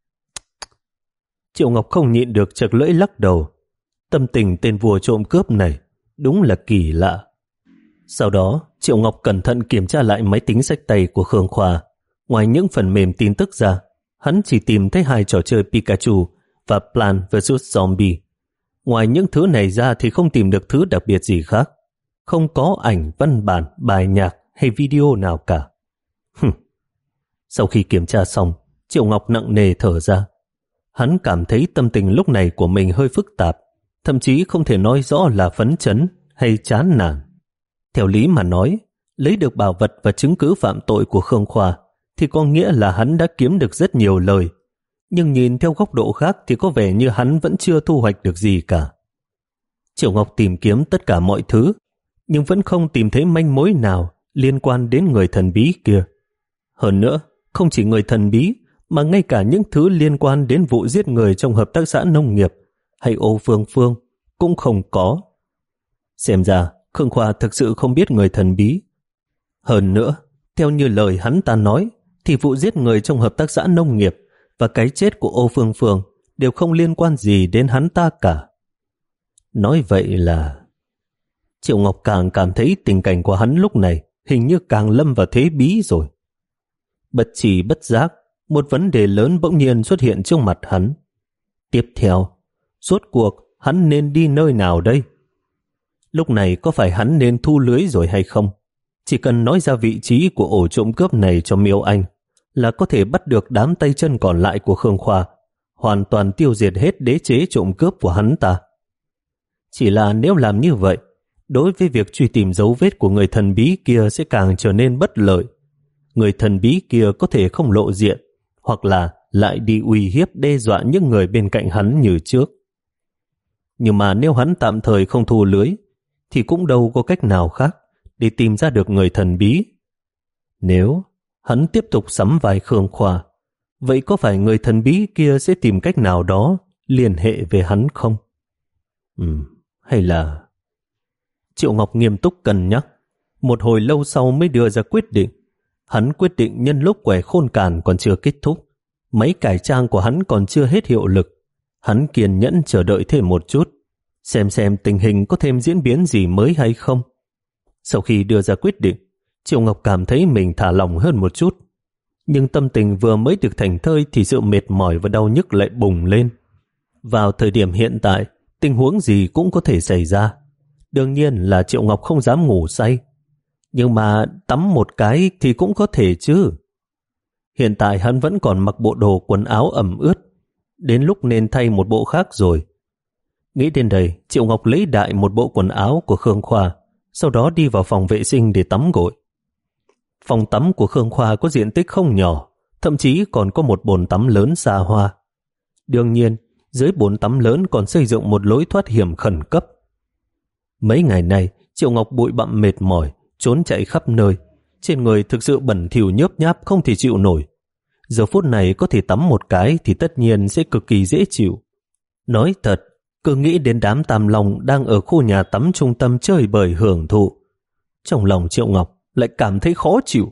Triệu Ngọc không nhịn được chật lưỡi lắc đầu. Tâm tình tên vua trộm cướp này đúng là kỳ lạ. Sau đó, Triệu Ngọc cẩn thận kiểm tra lại máy tính xách tay của Khương Khoa. Ngoài những phần mềm tin tức ra, hắn chỉ tìm thấy hai trò chơi Pikachu và Plants versus. Zombie. Ngoài những thứ này ra thì không tìm được thứ đặc biệt gì khác. Không có ảnh, văn bản, bài nhạc hay video nào cả. Hừm. Sau khi kiểm tra xong, Triệu Ngọc nặng nề thở ra. Hắn cảm thấy tâm tình lúc này của mình hơi phức tạp, thậm chí không thể nói rõ là phấn chấn hay chán nản. Theo lý mà nói, lấy được bảo vật và chứng cứ phạm tội của Khương Khoa thì có nghĩa là hắn đã kiếm được rất nhiều lời. Nhưng nhìn theo góc độ khác thì có vẻ như hắn vẫn chưa thu hoạch được gì cả. Triệu Ngọc tìm kiếm tất cả mọi thứ, nhưng vẫn không tìm thấy manh mối nào liên quan đến người thần bí kia. Hơn nữa, không chỉ người thần bí, mà ngay cả những thứ liên quan đến vụ giết người trong hợp tác xã nông nghiệp hay Ô Phương Phương cũng không có. Xem ra, Khương Khoa thực sự không biết người thần bí. Hơn nữa, theo như lời hắn ta nói, thì vụ giết người trong hợp tác xã nông nghiệp và cái chết của Ô Phương Phương đều không liên quan gì đến hắn ta cả. Nói vậy là... Triệu Ngọc càng cảm thấy tình cảnh của hắn lúc này hình như càng lâm vào thế bí rồi. Bất chỉ bất giác, một vấn đề lớn bỗng nhiên xuất hiện trước mặt hắn. Tiếp theo, rốt cuộc hắn nên đi nơi nào đây? Lúc này có phải hắn nên thu lưới rồi hay không? Chỉ cần nói ra vị trí của ổ trộm cướp này cho Miêu Anh là có thể bắt được đám tay chân còn lại của Khương Khoa, hoàn toàn tiêu diệt hết đế chế trộm cướp của hắn ta. Chỉ là nếu làm như vậy, đối với việc truy tìm dấu vết của người thần bí kia sẽ càng trở nên bất lợi. Người thần bí kia có thể không lộ diện, hoặc là lại đi uy hiếp đe dọa những người bên cạnh hắn như trước. Nhưng mà nếu hắn tạm thời không thu lưới, thì cũng đâu có cách nào khác để tìm ra được người thần bí. Nếu hắn tiếp tục sắm vai Khương Khoa, vậy có phải người thần bí kia sẽ tìm cách nào đó liên hệ về hắn không? Ừ, hay là... Triệu Ngọc nghiêm túc cân nhắc, một hồi lâu sau mới đưa ra quyết định. Hắn quyết định nhân lúc quẻ khôn càn còn chưa kết thúc, máy cải trang của hắn còn chưa hết hiệu lực, hắn kiên nhẫn chờ đợi thêm một chút, xem xem tình hình có thêm diễn biến gì mới hay không. Sau khi đưa ra quyết định, Triệu Ngọc cảm thấy mình thả lỏng hơn một chút. Nhưng tâm tình vừa mới được thành thơi thì sự mệt mỏi và đau nhức lại bùng lên. Vào thời điểm hiện tại, tình huống gì cũng có thể xảy ra. Đương nhiên là Triệu Ngọc không dám ngủ say. Nhưng mà tắm một cái thì cũng có thể chứ. Hiện tại hắn vẫn còn mặc bộ đồ quần áo ẩm ướt. Đến lúc nên thay một bộ khác rồi. Nghĩ đến đây, Triệu Ngọc lấy đại một bộ quần áo của Khương Khoa, sau đó đi vào phòng vệ sinh để tắm gội. Phòng tắm của Khương Khoa có diện tích không nhỏ, thậm chí còn có một bồn tắm lớn xa hoa. Đương nhiên, dưới bồn tắm lớn còn xây dựng một lối thoát hiểm khẩn cấp. Mấy ngày nay, Triệu Ngọc bụi bặm mệt mỏi, trốn chạy khắp nơi. Trên người thực sự bẩn thỉu nhớp nháp không thể chịu nổi. Giờ phút này có thể tắm một cái thì tất nhiên sẽ cực kỳ dễ chịu. Nói thật, cứ nghĩ đến đám Tam Long đang ở khu nhà tắm trung tâm chơi bời hưởng thụ, trong lòng Triệu Ngọc lại cảm thấy khó chịu.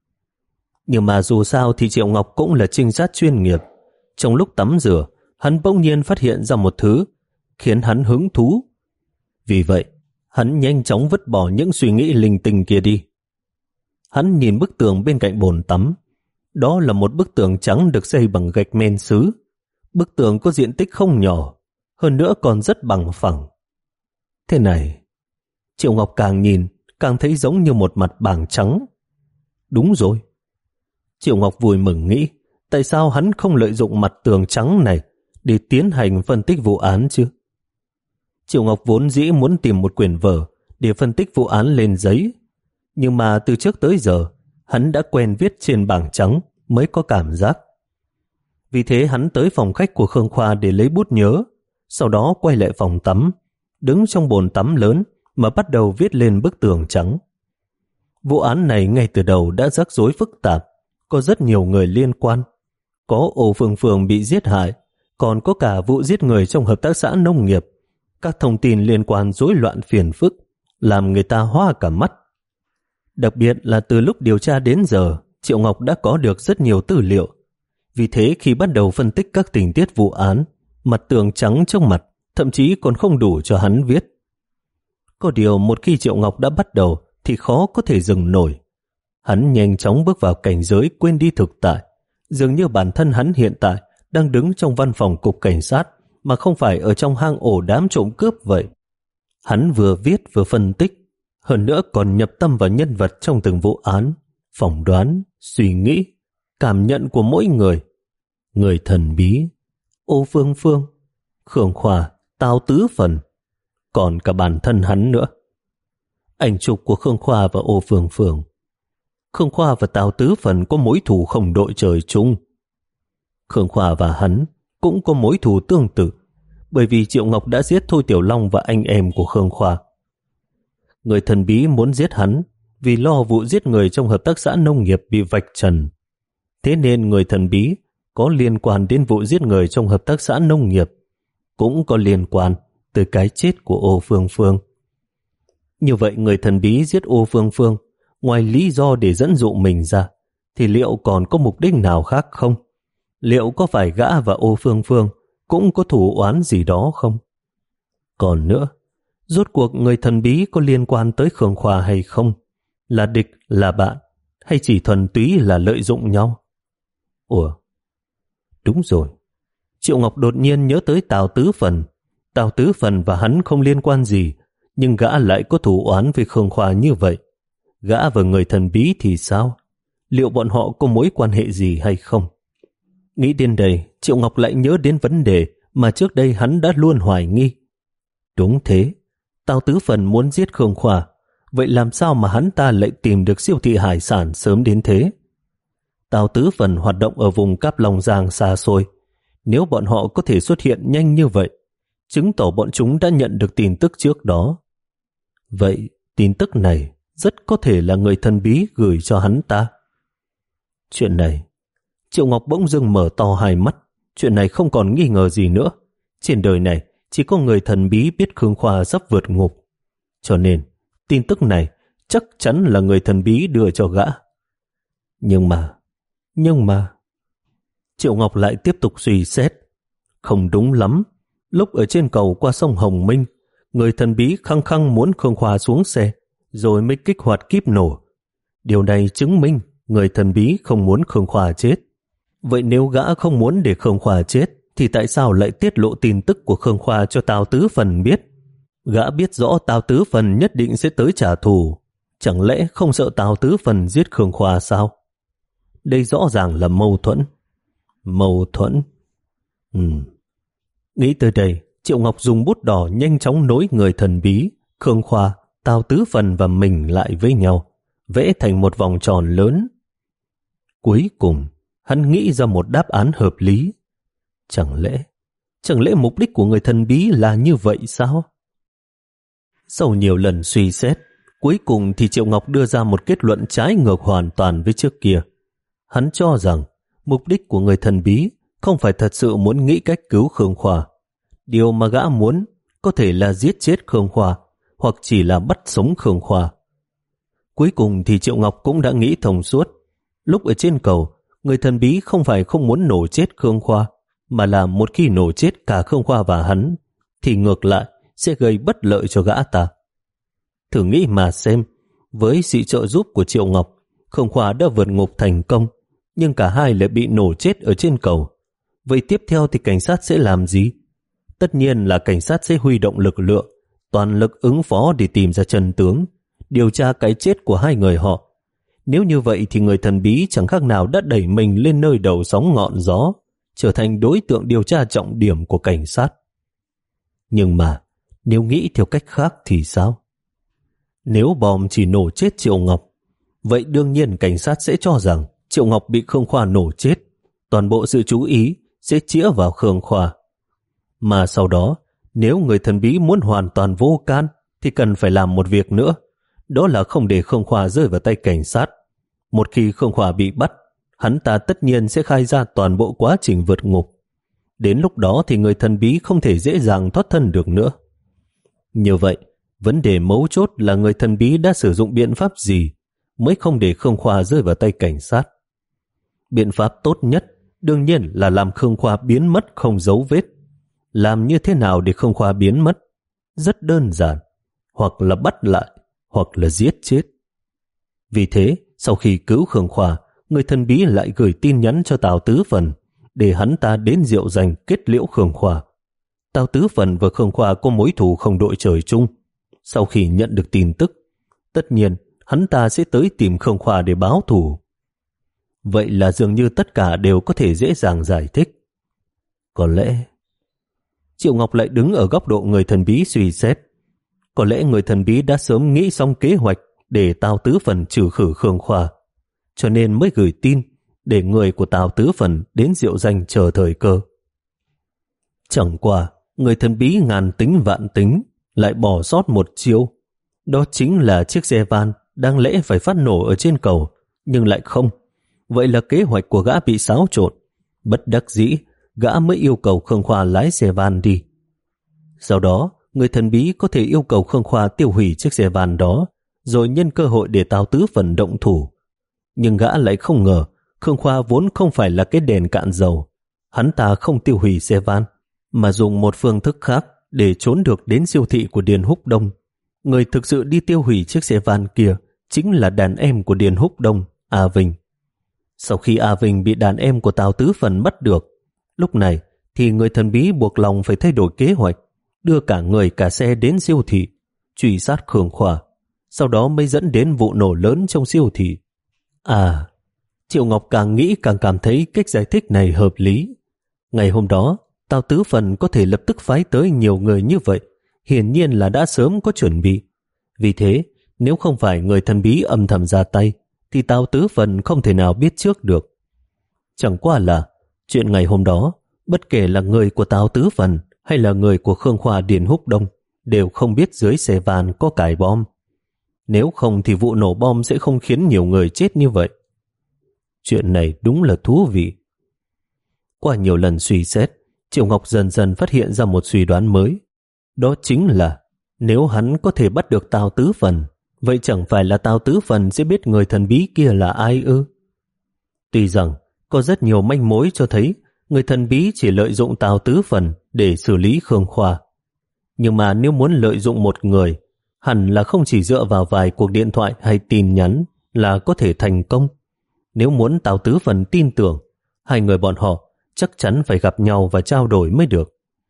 Nhưng mà dù sao thì Triệu Ngọc cũng là trinh sát chuyên nghiệp. Trong lúc tắm rửa, hắn bỗng nhiên phát hiện ra một thứ khiến hắn hứng thú. Vì vậy, hắn nhanh chóng vứt bỏ những suy nghĩ linh tinh kia đi. Hắn nhìn bức tường bên cạnh bồn tắm. Đó là một bức tường trắng được xây bằng gạch men sứ. Bức tường có diện tích không nhỏ, hơn nữa còn rất bằng phẳng. Thế này, Triệu Ngọc càng nhìn càng thấy giống như một mặt bảng trắng. Đúng rồi. Triệu Ngọc vui mừng nghĩ, tại sao hắn không lợi dụng mặt tường trắng này để tiến hành phân tích vụ án chứ? Triệu Ngọc vốn dĩ muốn tìm một quyển vở để phân tích vụ án lên giấy, nhưng mà từ trước tới giờ hắn đã quen viết trên bảng trắng mới có cảm giác. Vì thế hắn tới phòng khách của Khương Khoa để lấy bút nhớ, sau đó quay lại phòng tắm, đứng trong bồn tắm lớn mà bắt đầu viết lên bức tường trắng. Vụ án này ngay từ đầu đã rắc rối phức tạp, có rất nhiều người liên quan. Có Ô Phương Phương bị giết hại, còn có cả vụ giết người trong hợp tác xã nông nghiệp. Các thông tin liên quan rối loạn phiền phức, làm người ta hoa cả mắt. Đặc biệt là từ lúc điều tra đến giờ, Triệu Ngọc đã có được rất nhiều tư liệu. Vì thế khi bắt đầu phân tích các tình tiết vụ án, mặt tường trắng trước mặt, thậm chí còn không đủ cho hắn viết. Có điều một khi Triệu Ngọc đã bắt đầu thì khó có thể dừng nổi. Hắn nhanh chóng bước vào cảnh giới quên đi thực tại, dường như bản thân hắn hiện tại đang đứng trong văn phòng cục cảnh sát mà không phải ở trong hang ổ đám trộm cướp vậy. Hắn vừa viết vừa phân tích, hơn nữa còn nhập tâm vào nhân vật trong từng vụ án, phỏng đoán, suy nghĩ, cảm nhận của mỗi người. Người thần bí, Ô Phương Phương, Khương Khoa, Tào Tứ Phần, còn cả bản thân hắn nữa. Ảnh chụp của Khương Khoa và Ô Phương Phương. Khương Khoa và Tào Tứ Phần có mối thù không đội trời chung. Khương Khoa và hắn cũng có mối thù tương tự, bởi vì Triệu Ngọc đã giết Thôi Tiểu Long và anh em của Khương Khoa. Người thần bí muốn giết hắn vì lo vụ giết người trong hợp tác xã nông nghiệp bị vạch trần. Thế nên người thần bí có liên quan đến vụ giết người trong hợp tác xã nông nghiệp, cũng có liên quan tới cái chết của Ô Phương Phương. Như vậy người thần bí giết Ô Phương Phương, ngoài lý do để dẫn dụ mình ra, thì liệu còn có mục đích nào khác không? Liệu có phải gã và Ô Phương Phương cũng có thù oán gì đó không? Còn nữa, rốt cuộc người thần bí có liên quan tới Khương Khoa hay không? Là địch, là bạn, hay chỉ thuần túy là lợi dụng nhau? Ủa? Đúng rồi. Triệu Ngọc đột nhiên nhớ tới Tào Tứ Phần. Tào Tứ Phần và hắn không liên quan gì, nhưng gã lại có thù oán với Khương Khoa như vậy. Gã và người thần bí thì sao? Liệu bọn họ có mối quan hệ gì hay không? Nghĩ đến đây, Triệu Ngọc lại nhớ đến vấn đề mà trước đây hắn đã luôn hoài nghi. Đúng thế, Tào Tứ Phần muốn giết Khương Khoa, vậy làm sao mà hắn ta lại tìm được siêu thị hải sản sớm đến thế? Tào Tứ Phần hoạt động ở vùng Cáp Long Giang xa xôi. Nếu bọn họ có thể xuất hiện nhanh như vậy, chứng tỏ bọn chúng đã nhận được tin tức trước đó. Vậy tin tức này rất có thể là người thần bí gửi cho hắn ta. Chuyện này, Triệu Ngọc bỗng dưng mở to hai mắt. Chuyện này không còn nghi ngờ gì nữa. Trên đời này chỉ có người thần bí biết Khương Khoa sắp vượt ngục. Cho nên tin tức này chắc chắn là người thần bí đưa cho gã. Nhưng mà, nhưng mà... Triệu Ngọc lại tiếp tục suy xét. Không đúng lắm. Lúc ở trên cầu qua sông Hồng Minh, người thần bí khăng khăng muốn Khương Khoa xuống xe, rồi mới kích hoạt kíp nổ. Điều này chứng minh người thần bí không muốn Khương Khoa chết. Vậy nếu gã không muốn để Khương Khoa chết, thì tại sao lại tiết lộ tin tức của Khương Khoa cho Tào Tứ Phần biết? Gã biết rõ Tào Tứ Phần nhất định sẽ tới trả thù. Chẳng lẽ không sợ Tào Tứ Phần giết Khương Khoa sao? Đây rõ ràng là mâu thuẫn. Mâu thuẫn. Ừm. Nghĩ tới đây, Triệu Ngọc dùng bút đỏ nhanh chóng nối người thần bí, Khương Khoa, Tào Tứ Phần và mình lại với nhau, vẽ thành một vòng tròn lớn. Cuối cùng, hắn nghĩ ra một đáp án hợp lý. Chẳng lẽ, chẳng lẽ mục đích của người thần bí là như vậy sao? Sau nhiều lần suy xét, cuối cùng thì Triệu Ngọc đưa ra một kết luận trái ngược hoàn toàn với trước kia. Hắn cho rằng mục đích của người thần bí không phải thật sự muốn nghĩ cách cứu Khương Khoa. Điều mà gã muốn có thể là giết chết Khương Khoa hoặc chỉ là bắt sống Khương Khoa. Cuối cùng thì Triệu Ngọc cũng đã nghĩ thông suốt. Lúc ở trên cầu, người thần bí không phải không muốn nổ chết Khương Khoa, mà là một khi nổ chết cả Khương Khoa và hắn, thì ngược lại sẽ gây bất lợi cho gã ta. Thử nghĩ mà xem, với sự trợ giúp của Triệu Ngọc, Khương Khoa đã vượt ngục thành công, nhưng cả hai lại bị nổ chết ở trên cầu. Vậy tiếp theo thì cảnh sát sẽ làm gì? Tất nhiên là cảnh sát sẽ huy động lực lượng, toàn lực ứng phó để tìm ra chân tướng, điều tra cái chết của hai người họ. Nếu như vậy thì người thần bí chẳng khác nào đã đẩy mình lên nơi đầu sóng ngọn gió, trở thành đối tượng điều tra trọng điểm của cảnh sát. Nhưng mà, nếu nghĩ theo cách khác thì sao? Nếu bom chỉ nổ chết Triệu Ngọc, vậy đương nhiên cảnh sát sẽ cho rằng Triệu Ngọc bị Khương Khoa nổ chết, toàn bộ sự chú ý sẽ chĩa vào Khương Khoa. Mà sau đó, nếu người thần bí muốn hoàn toàn vô can, thì cần phải làm một việc nữa, đó là không để Khương Khoa rơi vào tay cảnh sát. Một khi Khương Khoa bị bắt, hắn ta tất nhiên sẽ khai ra toàn bộ quá trình vượt ngục. Đến lúc đó thì người thần bí không thể dễ dàng thoát thân được nữa. Như vậy, Vấn đề mấu chốt là người thần bí đã sử dụng biện pháp gì mới không để Khương Khoa rơi vào tay cảnh sát. Biện pháp tốt nhất đương nhiên là làm Khương Khoa biến mất không dấu vết. Làm như thế nào để Khương Khoa biến mất? Rất đơn giản, hoặc là bắt lại, hoặc là giết chết. Vì thế, sau khi cứu Khương Khoa, người thần bí lại gửi tin nhắn cho Tào Tứ Phần để hắn ta đến Diệu Danh kết liễu Khương Khoa. Tào Tứ Phần và Khương Khoa có mối thù không đội trời chung. Sau khi nhận được tin tức, tất nhiên hắn ta sẽ tới tìm Khương Khoa để báo thù. Vậy là dường như tất cả đều có thể dễ dàng giải thích. Có lẽ Triệu Ngọc lại đứng ở góc độ người thần bí suy xét. Có lẽ người thần bí đã sớm nghĩ xong kế hoạch để Tào Tứ Phần trừ khử Khương Khoa, cho nên mới gửi tin để người của Tào Tứ Phần đến Diệu Danh chờ thời cơ. Chẳng qua, người thần bí ngàn tính vạn tính lại bỏ sót một chiêu. Đó chính là chiếc xe van đang lẽ phải phát nổ ở trên cầu, nhưng lại không. Vậy là kế hoạch của gã bị xáo trộn. Bất đắc dĩ, gã mới yêu cầu Khương Khoa lái xe van đi. Sau đó, người thần bí có thể yêu cầu Khương Khoa tiêu hủy chiếc xe van đó, rồi nhân cơ hội để Tào Tứ Phần động thủ. Nhưng gã lại không ngờ Khương Khoa vốn không phải là cái đèn cạn dầu. Hắn ta không tiêu hủy xe van, mà dùng một phương thức khác để trốn được đến siêu thị của Điền Húc Đông. Người thực sự đi tiêu hủy chiếc xe van kia chính là đàn em của Điền Húc Đông, A Vinh. Sau khi A Vinh bị đàn em của Tào Tứ Phần bắt được, lúc này thì người thần bí buộc lòng phải thay đổi kế hoạch, đưa cả người cả xe đến siêu thị, truy sát Khương Khoa, sau đó mới dẫn đến vụ nổ lớn trong siêu thị. À, Triệu Ngọc càng nghĩ càng cảm thấy cách giải thích này hợp lý. Ngày hôm đó, Tào Tứ Phần có thể lập tức phái tới nhiều người như vậy, hiển nhiên là đã sớm có chuẩn bị. Vì thế, nếu không phải người thần bí âm thầm ra tay, thì Tào Tứ Phần không thể nào biết trước được. Chẳng qua là, chuyện ngày hôm đó, bất kể là người của Tào Tứ Phần hay là người của Khương Khoa Điền Húc Đông, đều không biết dưới xe van có cài bom. Nếu không thì vụ nổ bom sẽ không khiến nhiều người chết như vậy. Chuyện này đúng là thú vị. Qua nhiều lần suy xét, Triệu Ngọc dần dần phát hiện ra một suy đoán mới. Đó chính là nếu hắn có thể bắt được Tào Tứ Phần, vậy chẳng phải là Tào Tứ Phần sẽ biết người thần bí kia là ai ư? Tuy rằng có rất nhiều manh mối cho thấy người thần bí chỉ lợi dụng Tào Tứ Phần để xử lý Khương Khoa. Nhưng mà nếu muốn lợi dụng một người, hẳn là không chỉ dựa vào vài cuộc điện thoại hay tin nhắn là có thể thành công. Nếu muốn Tào Tứ Phần tin tưởng, hai người bọn họ chắc chắn phải gặp nhau và trao đổi mới được.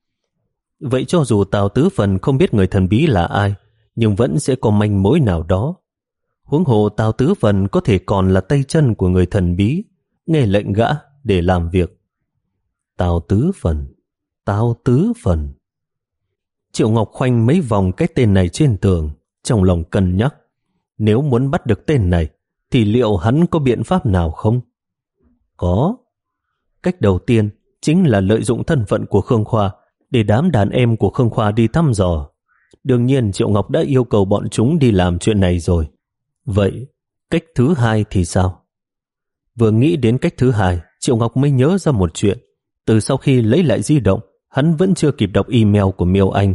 Vậy cho dù Tào Tứ Phần không biết người thần bí là ai, nhưng vẫn sẽ có manh mối nào đó. Huống hồ Tào Tứ Phần có thể còn là tay chân của người thần bí, nghe lệnh gã để làm việc. Tào Tứ Phần, Tào Tứ Phần. Triệu Ngọc khoanh mấy vòng cái tên này trên tường, trong lòng cân nhắc. Nếu muốn bắt được tên này, thì liệu hắn có biện pháp nào không? Có. Cách đầu tiên chính là lợi dụng thân phận của Khương Khoa để đám đàn em của Khương Khoa đi thăm dò. Đương nhiên Triệu Ngọc đã yêu cầu bọn chúng đi làm chuyện này rồi. Vậy, cách thứ hai thì sao? Vừa nghĩ đến cách thứ hai, Triệu Ngọc mới nhớ ra một chuyện. Từ sau khi lấy lại di động, hắn vẫn chưa kịp đọc email của Miêu Anh.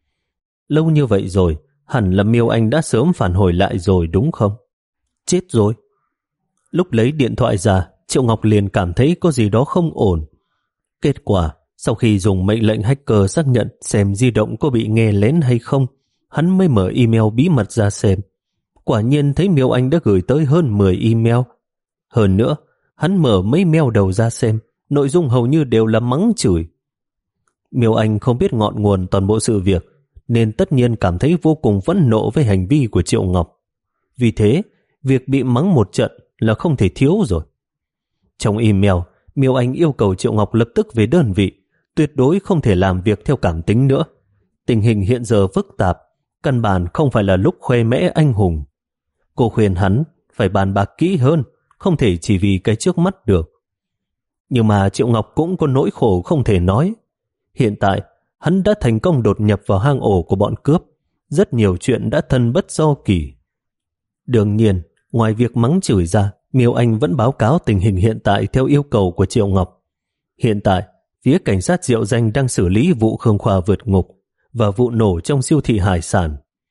Lâu như vậy rồi, hẳn là Miêu Anh đã sớm phản hồi lại rồi đúng không? Chết rồi. Lúc lấy điện thoại ra, Triệu Ngọc liền cảm thấy có gì đó không ổn. Kết quả, sau khi dùng mệnh lệnh hacker xác nhận xem di động có bị nghe lén hay không, hắn mới mở email bí mật ra xem. Quả nhiên thấy Miêu Anh đã gửi tới hơn mười email. Hơn nữa, hắn mở mấy mail đầu ra xem, nội dung hầu như đều là mắng chửi. Miêu Anh không biết ngọn nguồn toàn bộ sự việc, nên tất nhiên cảm thấy vô cùng phẫn nộ với hành vi của Triệu Ngọc. Vì thế, việc bị mắng một trận là không thể thiếu rồi. Trong email, Miêu Anh yêu cầu Triệu Ngọc lập tức về đơn vị, tuyệt đối không thể làm việc theo cảm tính nữa. Tình hình hiện giờ phức tạp, căn bản không phải là lúc khoe mẽ anh hùng. Cô khuyên hắn phải bàn bạc kỹ hơn, không thể chỉ vì cái trước mắt được. Nhưng mà Triệu Ngọc cũng có nỗi khổ không thể nói. Hiện tại, hắn đã thành công đột nhập vào hang ổ của bọn cướp. Rất nhiều chuyện đã thân bất do kỳ. Đương nhiên, ngoài việc mắng chửi ra, Miêu Anh vẫn báo cáo tình hình hiện tại theo yêu cầu của Triệu Ngọc. Hiện tại, phía cảnh sát Diệu Danh đang xử lý vụ Khương Khoa vượt ngục và vụ nổ trong siêu thị hải sản.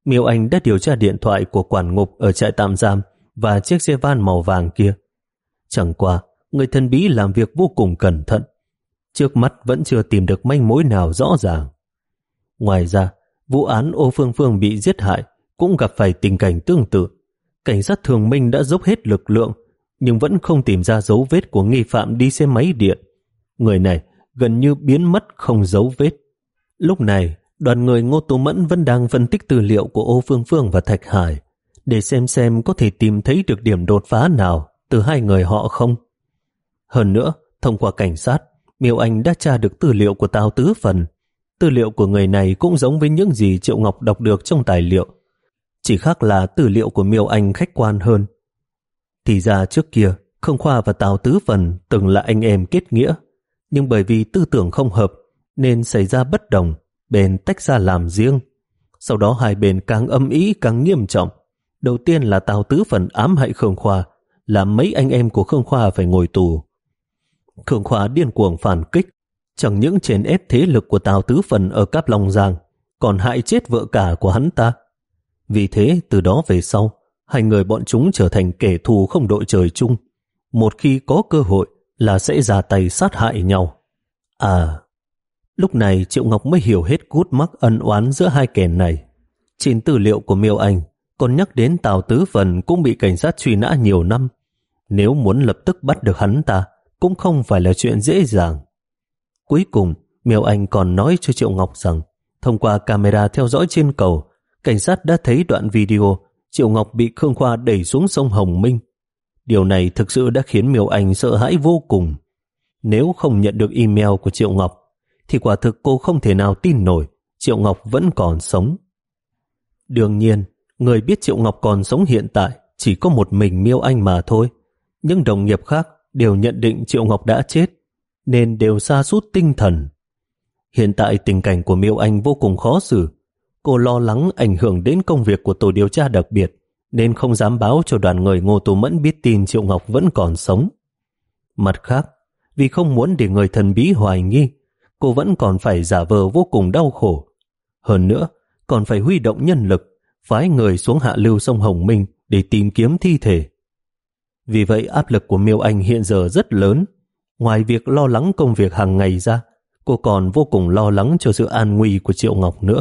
Miêu Anh đã điều tra điện thoại của quản ngục ở trại tạm giam và chiếc xe van màu vàng kia. Chẳng qua, người thần bí làm việc vô cùng cẩn thận. Trước mắt vẫn chưa tìm được manh mối nào rõ ràng. Ngoài ra, vụ án Ô Phương Phương bị giết hại cũng gặp phải tình cảnh tương tự. Cảnh sát Thường Minh đã dốc hết lực lượng, nhưng vẫn không tìm ra dấu vết của nghi phạm đi xe máy điện. Người này gần như biến mất không dấu vết. Lúc này, đoàn người Ngô Tú Mẫn vẫn đang phân tích tư liệu của Ô Phương Phương và Thạch Hải để xem xem có thể tìm thấy được điểm đột phá nào từ hai người họ không. Hơn nữa, thông qua cảnh sát, Miêu Anh đã tra được tư liệu của Tào Tứ Phần. Tư liệu của người này cũng giống với những gì Triệu Ngọc đọc được trong tài liệu. Chỉ khác là tư liệu của Miêu Anh khách quan hơn. Thì ra trước kia, Khương Khoa và Tào Tứ Phần từng là anh em kết nghĩa, nhưng bởi vì tư tưởng không hợp nên xảy ra bất đồng, bèn tách ra làm riêng. Sau đó hai bên càng âm ĩ càng nghiêm trọng. Đầu tiên là Tào Tứ Phần ám hại Khương Khoa, làm mấy anh em của Khương Khoa phải ngồi tù. Khương Khoa điên cuồng phản kích, chẳng những chèn ép thế lực của Tào Tứ Phần ở Cáp Long Giang, còn hại chết vợ cả của hắn ta. Vì thế, từ đó về sau, hai người bọn chúng trở thành kẻ thù không đội trời chung. Một khi có cơ hội là sẽ ra tay sát hại nhau. À, lúc này Triệu Ngọc mới hiểu hết gút mắc ân oán giữa hai kẻ này. Trên tư liệu của Miêu Anh còn nhắc đến Tào Tứ Phần cũng bị cảnh sát truy nã nhiều năm. Nếu muốn lập tức bắt được hắn ta cũng không phải là chuyện dễ dàng. Cuối cùng, Miêu Anh còn nói cho Triệu Ngọc rằng thông qua camera theo dõi trên cầu, cảnh sát đã thấy đoạn video Triệu Ngọc bị Khương Khoa đẩy xuống sông Hồng Minh. Điều này thực sự đã khiến Miêu Anh sợ hãi vô cùng. Nếu không nhận được email của Triệu Ngọc, thì quả thực cô không thể nào tin nổi Triệu Ngọc vẫn còn sống. Đương nhiên, người biết Triệu Ngọc còn sống hiện tại chỉ có một mình Miêu Anh mà thôi. Những đồng nghiệp khác đều nhận định Triệu Ngọc đã chết, nên đều sa sút tinh thần. Hiện tại tình cảnh của Miêu Anh vô cùng khó xử. Cô lo lắng ảnh hưởng đến công việc của tổ điều tra đặc biệt, nên không dám báo cho đoàn người Ngô Tú Mẫn biết tin Triệu Ngọc vẫn còn sống. Mặt khác, vì không muốn để người thần bí hoài nghi, cô vẫn còn phải giả vờ vô cùng đau khổ. Hơn nữa, còn phải huy động nhân lực, phái người xuống hạ lưu sông Hồng Minh để tìm kiếm thi thể. Vì vậy áp lực của Miêu Anh hiện giờ rất lớn. Ngoài việc lo lắng công việc hàng ngày ra, cô còn vô cùng lo lắng cho sự an nguy của Triệu Ngọc nữa.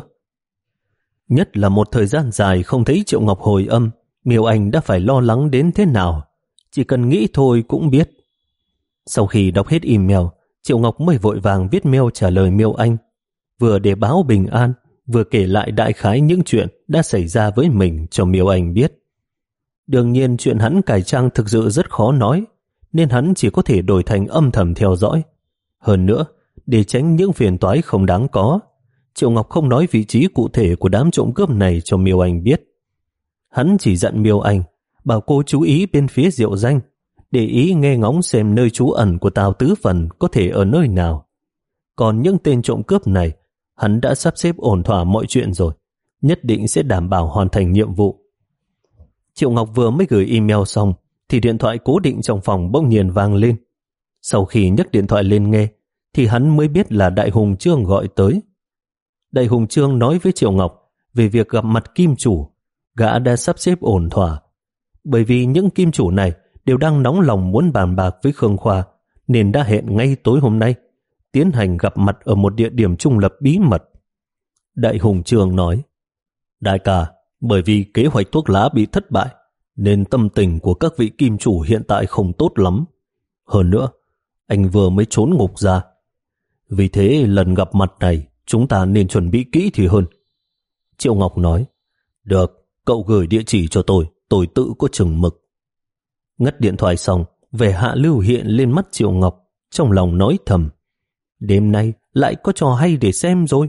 Nhất là một thời gian dài không thấy Triệu Ngọc hồi âm, Miêu Anh đã phải lo lắng đến thế nào. Chỉ cần nghĩ thôi cũng biết. Sau khi đọc hết email, Triệu Ngọc mới vội vàng viết mail trả lời Miêu Anh, vừa để báo bình an, vừa kể lại đại khái những chuyện đã xảy ra với mình cho Miêu Anh biết. Đương nhiên chuyện hắn cải trang thực sự rất khó nói, nên hắn chỉ có thể đổi thành âm thầm theo dõi. Hơn nữa, để tránh những phiền toái không đáng có, Triệu Ngọc không nói vị trí cụ thể của đám trộm cướp này cho Miêu Anh biết. Hắn chỉ dặn Miêu Anh bảo cô chú ý bên phía Diệu Danh, để ý nghe ngóng xem nơi trú ẩn của Tào Tứ Phần có thể ở nơi nào. Còn những tên trộm cướp này, hắn đã sắp xếp ổn thỏa mọi chuyện rồi, nhất định sẽ đảm bảo hoàn thành nhiệm vụ. Triệu Ngọc vừa mới gửi email xong thì điện thoại cố định trong phòng bỗng nhiên vang lên. Sau khi nhấc điện thoại lên nghe thì hắn mới biết là Đại Hùng Trương gọi tới. Đại Hùng Trương nói với Triệu Ngọc về việc gặp mặt kim chủ. Gã đã sắp xếp ổn thỏa, bởi vì những kim chủ này đều đang nóng lòng muốn bàn bạc với Khương Khoa, nên đã hẹn ngay tối hôm nay tiến hành gặp mặt ở một địa điểm trung lập bí mật. Đại Hùng Trương nói: Đại ca, bởi vì kế hoạch thuốc lá bị thất bại, nên tâm tình của các vị kim chủ hiện tại không tốt lắm. Hơn nữa, anh vừa mới trốn ngục ra. Vì thế lần gặp mặt này chúng ta nên chuẩn bị kỹ thì hơn. Triệu Ngọc nói: Được, cậu gửi địa chỉ cho tôi, tôi tự có chừng mực. Ngắt điện thoại xong, vẻ hạ lưu hiện lên mắt Triệu Ngọc, trong lòng nói thầm: Đêm nay lại có trò hay để xem rồi.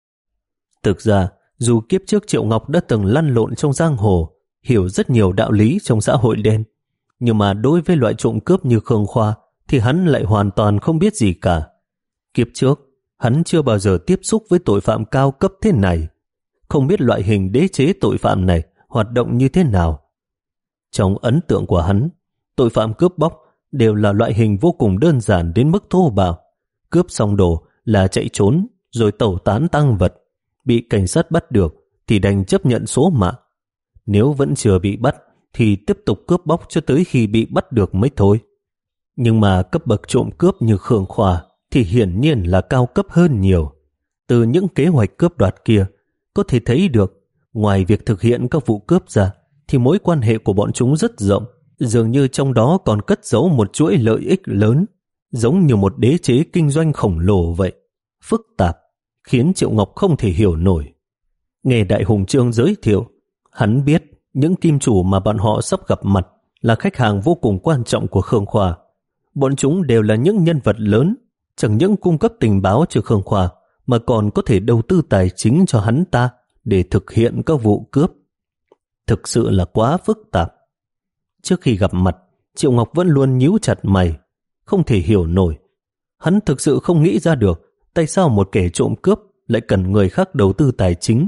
Thực ra, dù kiếp trước Triệu Ngọc đã từng lăn lộn trong giang hồ, hiểu rất nhiều đạo lý trong xã hội đen, nhưng mà đối với loại trộm cướp như Khương Khoa thì hắn lại hoàn toàn không biết gì cả. Kiếp trước, hắn chưa bao giờ tiếp xúc với tội phạm cao cấp thế này, không biết loại hình đế chế tội phạm này hoạt động như thế nào. Trong ấn tượng của hắn, tội phạm cướp bóc đều là loại hình vô cùng đơn giản đến mức thô bạo. Cướp xong đồ là chạy trốn rồi tẩu tán tang vật, bị cảnh sát bắt được thì đành chấp nhận số mạng. Nếu vẫn chưa bị bắt thì tiếp tục cướp bóc cho tới khi bị bắt được mới thôi. Nhưng mà cấp bậc trộm cướp như Khương Khoa thì hiển nhiên là cao cấp hơn nhiều. Từ những kế hoạch cướp đoạt kia có thể thấy được, ngoài việc thực hiện các vụ cướp ra thì mối quan hệ của bọn chúng rất rộng, dường như trong đó còn cất giấu một chuỗi lợi ích lớn, giống như một đế chế kinh doanh khổng lồ vậy, phức tạp, khiến Triệu Ngọc không thể hiểu nổi. Nghe Đại Hùng Trương giới thiệu, hắn biết những kim chủ mà bọn họ sắp gặp mặt là khách hàng vô cùng quan trọng của Khương Khoa. Bọn chúng đều là những nhân vật lớn, chẳng những cung cấp tình báo cho Khương Khoa mà còn có thể đầu tư tài chính cho hắn ta để thực hiện các vụ cướp. Thực sự là quá phức tạp. Trước khi gặp mặt, Triệu Ngọc vẫn luôn nhíu chặt mày, không thể hiểu nổi. Hắn thực sự không nghĩ ra được tại sao một kẻ trộm cướp lại cần người khác đầu tư tài chính.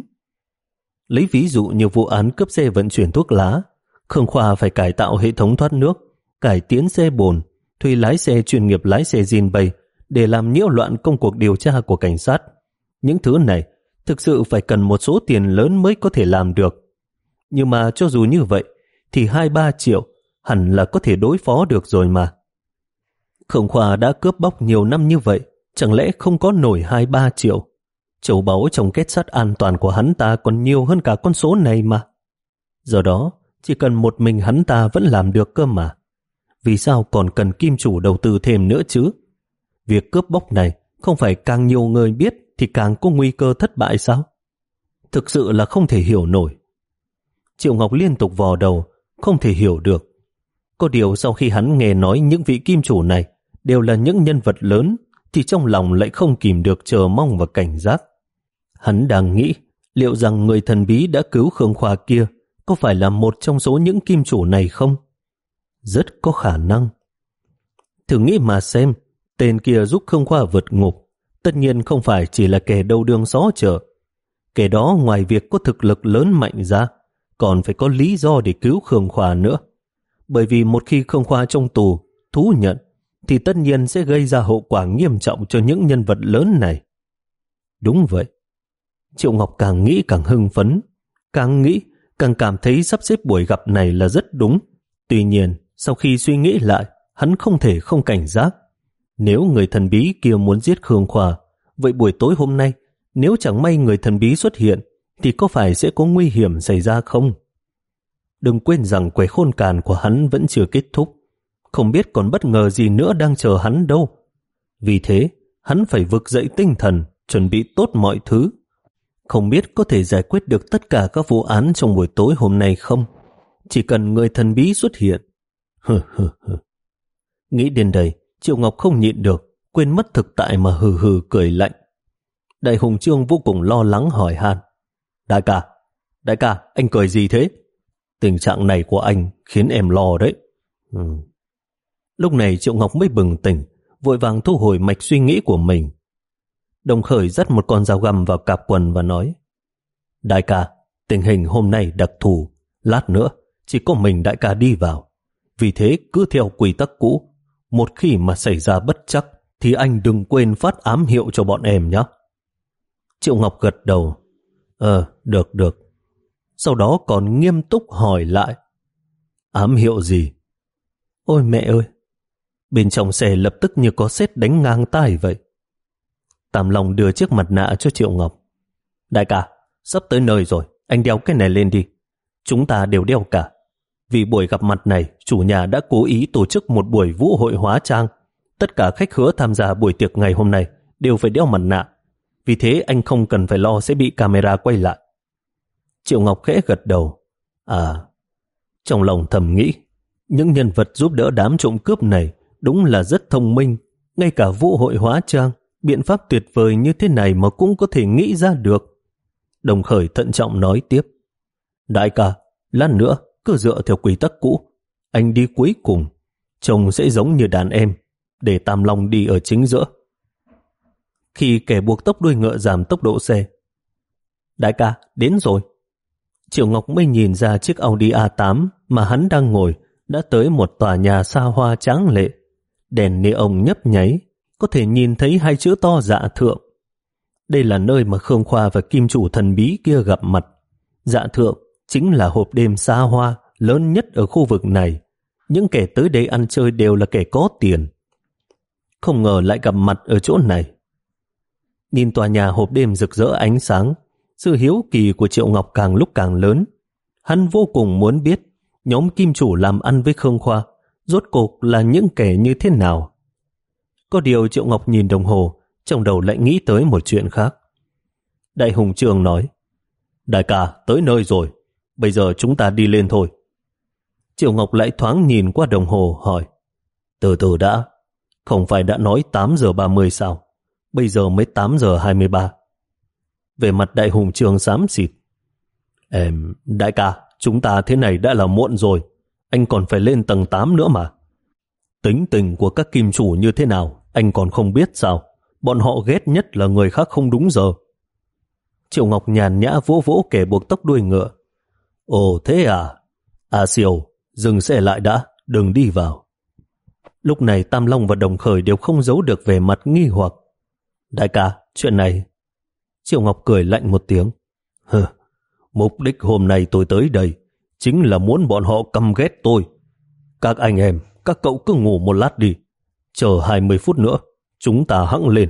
Lấy ví dụ như vụ án cướp xe vận chuyển thuốc lá, Khương Khoa phải cải tạo hệ thống thoát nước, cải tiến xe bồn, thuê lái xe chuyên nghiệp lái xe Jinbei để làm nhiễu loạn công cuộc điều tra của cảnh sát. Những thứ này thực sự phải cần một số tiền lớn mới có thể làm được. Nhưng mà cho dù như vậy thì hai ba triệu hẳn là có thể đối phó được rồi mà. Khương Khoa đã cướp bóc nhiều năm như vậy, chẳng lẽ không có nổi hai ba triệu? Châu báu trong kết sắt an toàn của hắn ta còn nhiều hơn cả con số này mà. Do đó, chỉ cần một mình hắn ta vẫn làm được cơ mà. Vì sao còn cần kim chủ đầu tư thêm nữa chứ? Việc cướp bóc này không phải càng nhiều người biết thì càng có nguy cơ thất bại sao? Thực sự là không thể hiểu nổi. Triệu Ngọc liên tục vò đầu, không thể hiểu được. Có điều sau khi hắn nghe nói những vị kim chủ này đều là những nhân vật lớn thì trong lòng lại không kìm được chờ mong và cảnh giác. Hắn đang nghĩ liệu rằng người thần bí đã cứu Khương Khoa kia có phải là một trong số những kim chủ này không? Rất có khả năng. Thử nghĩ mà xem, tên kia giúp Khương Khoa vượt ngục tất nhiên không phải chỉ là kẻ đầu đường xó chợ. Kẻ đó ngoài việc có thực lực lớn mạnh ra, còn phải có lý do để cứu Khương Khoa nữa. Bởi vì một khi Khương Khoa trong tù thú nhận thì tất nhiên sẽ gây ra hậu quả nghiêm trọng cho những nhân vật lớn này. Đúng vậy. Triệu Ngọc càng nghĩ càng hưng phấn, càng nghĩ càng cảm thấy sắp xếp buổi gặp này là rất đúng. Tuy nhiên, sau khi suy nghĩ lại, hắn không thể không cảnh giác. Nếu người thần bí kia muốn giết Khương Khoa, vậy buổi tối hôm nay, nếu chẳng may người thần bí xuất hiện, thì có phải sẽ có nguy hiểm xảy ra không? Đừng quên rằng quẻ khôn càn của hắn vẫn chưa kết thúc. Không biết còn bất ngờ gì nữa đang chờ hắn đâu. Vì thế, hắn phải vực dậy tinh thần, chuẩn bị tốt mọi thứ. Không biết có thể giải quyết được tất cả các vụ án trong buổi tối hôm nay không? Chỉ cần người thần bí xuất hiện. Hừ hừ hừ. Nghĩ đến đây, Triệu Ngọc không nhịn được, quên mất thực tại mà hừ hừ cười lạnh. Đại Hùng Trương vô cùng lo lắng hỏi han. Đại ca, đại ca, anh cười gì thế? Tình trạng này của anh khiến em lo đấy. Ừ. Lúc này Triệu Ngọc mới bừng tỉnh, vội vàng thu hồi mạch suy nghĩ của mình. Đồng Khởi dắt một con dao găm vào cạp quần và nói: Đại ca, tình hình hôm nay đặc thù, lát nữa chỉ có mình đại ca đi vào. Vì thế cứ theo quy tắc cũ, một khi mà xảy ra bất trắc thì anh đừng quên phát ám hiệu cho bọn em nhé. Triệu Ngọc gật đầu. Ờ, được được. Sau đó còn nghiêm túc hỏi lại: Ám hiệu gì? Ôi mẹ ơi! Bên trong xe lập tức như có sét đánh ngang tai vậy. Tam Long đưa chiếc mặt nạ cho Triệu Ngọc. Đại ca, sắp tới nơi rồi, anh đeo cái này lên đi. Chúng ta đều đeo cả. Vì buổi gặp mặt này, chủ nhà đã cố ý tổ chức một buổi vũ hội hóa trang. Tất cả khách khứa tham gia buổi tiệc ngày hôm nay đều phải đeo mặt nạ. Vì thế anh không cần phải lo sẽ bị camera quay lại. Triệu Ngọc khẽ gật đầu. À, trong lòng thầm nghĩ, những nhân vật giúp đỡ đám trộm cướp này đúng là rất thông minh. Ngay cả vũ hội hóa trang, biện pháp tuyệt vời như thế này mà cũng có thể nghĩ ra được. Đồng Khởi thận trọng nói tiếp. Đại ca, lát nữa cứ dựa theo quy tắc cũ. Anh đi cuối cùng, trông sẽ giống như đàn em, để Tam Long đi ở chính giữa. Khi kẻ buộc tốc đuôi ngựa giảm tốc độ xe. Đại ca, đến rồi. Triệu Ngọc mới nhìn ra chiếc Audi a tám mà hắn đang ngồi đã tới một tòa nhà xa hoa tráng lệ. Đèn neon nhấp nháy, có thể nhìn thấy hai chữ to Dạ Thượng. Đây là nơi mà Khương Khoa và kim chủ thần bí kia gặp mặt. Dạ thượng, chính là hộp đêm xa hoa lớn nhất ở khu vực này. Những kẻ tới đây ăn chơi đều là kẻ có tiền. Không ngờ lại gặp mặt ở chỗ này. Nhìn tòa nhà hộp đêm rực rỡ ánh sáng, sự hiếu kỳ của Triệu Ngọc càng lúc càng lớn. Hắn vô cùng muốn biết nhóm kim chủ làm ăn với Khương Khoa rốt cuộc là những kẻ như thế nào. Có điều Triệu Ngọc nhìn đồng hồ, trong đầu lại nghĩ tới một chuyện khác. Đại Hùng Trường nói, đại ca, tới nơi rồi, bây giờ chúng ta đi lên thôi. Triệu Ngọc lại thoáng nhìn qua đồng hồ hỏi, từ từ đã, không phải đã nói tám giờ ba mươi sao? Bây giờ mới tám giờ hai mươi ba. Về mặt Đại Hùng Trường xám xịt. Em, đại ca, chúng ta thế này đã là muộn rồi, anh còn phải lên tầng tám nữa mà. Tính tình của các kim chủ như thế nào, anh còn không biết sao? Bọn họ ghét nhất là người khác không đúng giờ. Triệu Ngọc nhàn nhã vỗ vỗ kẻ buộc tóc đuôi ngựa. Ồ thế à? À Siêu, dừng xe lại đã, đừng đi vào. Lúc này Tam Long và Đồng Khởi đều không giấu được vẻ mặt nghi hoặc. Đại ca, chuyện này... Triệu Ngọc cười lạnh một tiếng. Hừ, mục đích hôm nay tôi tới đây chính là muốn bọn họ căm ghét tôi. Các anh em, các cậu cứ ngủ một lát đi. Chờ hai mươi phút nữa, chúng ta hẵng lên.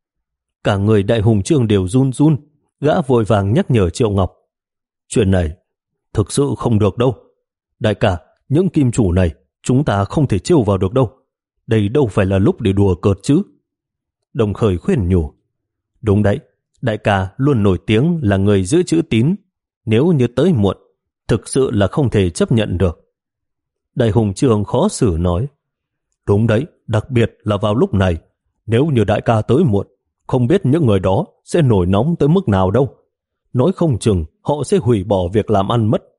Cả người Đại Hùng Trương đều run run, gã vội vàng nhắc nhở Triệu Ngọc. Chuyện này thực sự không được đâu. Đại ca, những kim chủ này chúng ta không thể trêu vào được đâu. Đây đâu phải là lúc để đùa cợt chứ. Đồng Khởi khuyên nhủ. Đúng đấy, đại ca luôn nổi tiếng là người giữ chữ tín. Nếu như tới muộn, thực sự là không thể chấp nhận được. Đại Hùng Trường khó xử nói. Đúng đấy, đặc biệt là vào lúc này. Nếu như đại ca tới muộn, không biết những người đó sẽ nổi nóng tới mức nào đâu. Nói không chừng họ sẽ hủy bỏ việc làm ăn mất.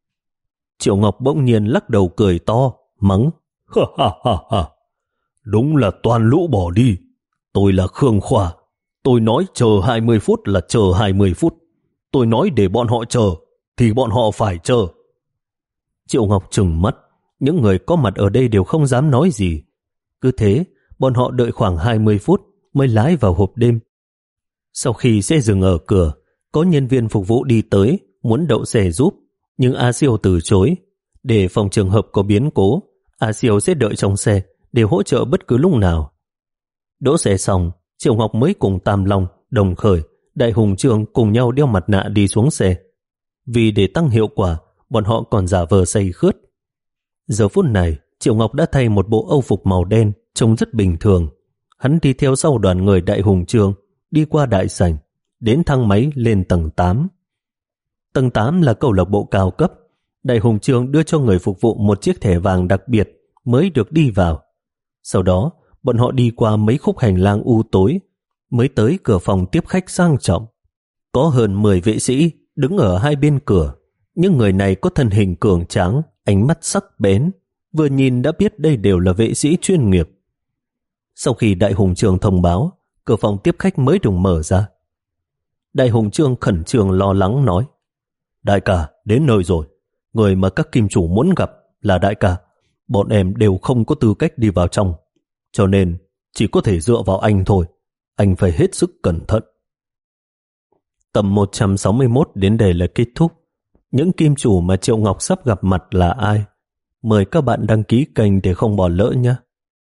Triệu Ngọc bỗng nhiên lắc đầu cười to, mắng. Ha ha ha ha, đúng là toàn lũ bỏ đi. Tôi là Khương Khoa. Tôi nói chờ hai mươi phút là chờ hai mươi phút. Tôi nói để bọn họ chờ, thì bọn họ phải chờ. Triệu Ngọc trừng mắt. Những người có mặt ở đây đều không dám nói gì. Cứ thế, bọn họ đợi khoảng hai mươi phút mới lái vào hộp đêm. Sau khi xe dừng ở cửa, có nhân viên phục vụ đi tới, muốn đậu xe giúp, nhưng A Siêu từ chối. Để phòng trường hợp có biến cố, A Siêu sẽ đợi trong xe để hỗ trợ bất cứ lúc nào. Đỗ xe xong, Triệu Ngọc mới cùng Tam Long, Đồng Khởi, Đại Hùng Trương cùng nhau đeo mặt nạ đi xuống xe. Vì để tăng hiệu quả, bọn họ còn giả vờ say khướt. Giờ phút này, Triệu Ngọc đã thay một bộ âu phục màu đen, trông rất bình thường. Hắn đi theo sau đoàn người Đại Hùng Trương, đi qua đại sảnh, đến thang máy lên tầng tám. Tầng tám là câu lạc bộ cao cấp. Đại Hùng Trương đưa cho người phục vụ một chiếc thẻ vàng đặc biệt mới được đi vào. Sau đó, bọn họ đi qua mấy khúc hành lang u tối, mới tới cửa phòng tiếp khách sang trọng. Có hơn mười vệ sĩ đứng ở hai bên cửa. Những người này có thân hình cường tráng, ánh mắt sắc bén, vừa nhìn đã biết đây đều là vệ sĩ chuyên nghiệp. Sau khi Đại Hùng Trương thông báo, cửa phòng tiếp khách mới được mở ra. Đại Hùng Trương khẩn trương lo lắng nói. Đại ca, đến nơi rồi. Người mà các kim chủ muốn gặp là đại ca. Bọn em đều không có tư cách đi vào trong. Cho nên chỉ có thể dựa vào anh thôi. Anh phải hết sức cẩn thận. Tập một trăm sáu mươi mốt đến đây là kết thúc. Những kim chủ mà Triệu Ngọc sắp gặp mặt là ai? Mời các bạn đăng ký kênh để không bỏ lỡ nhé.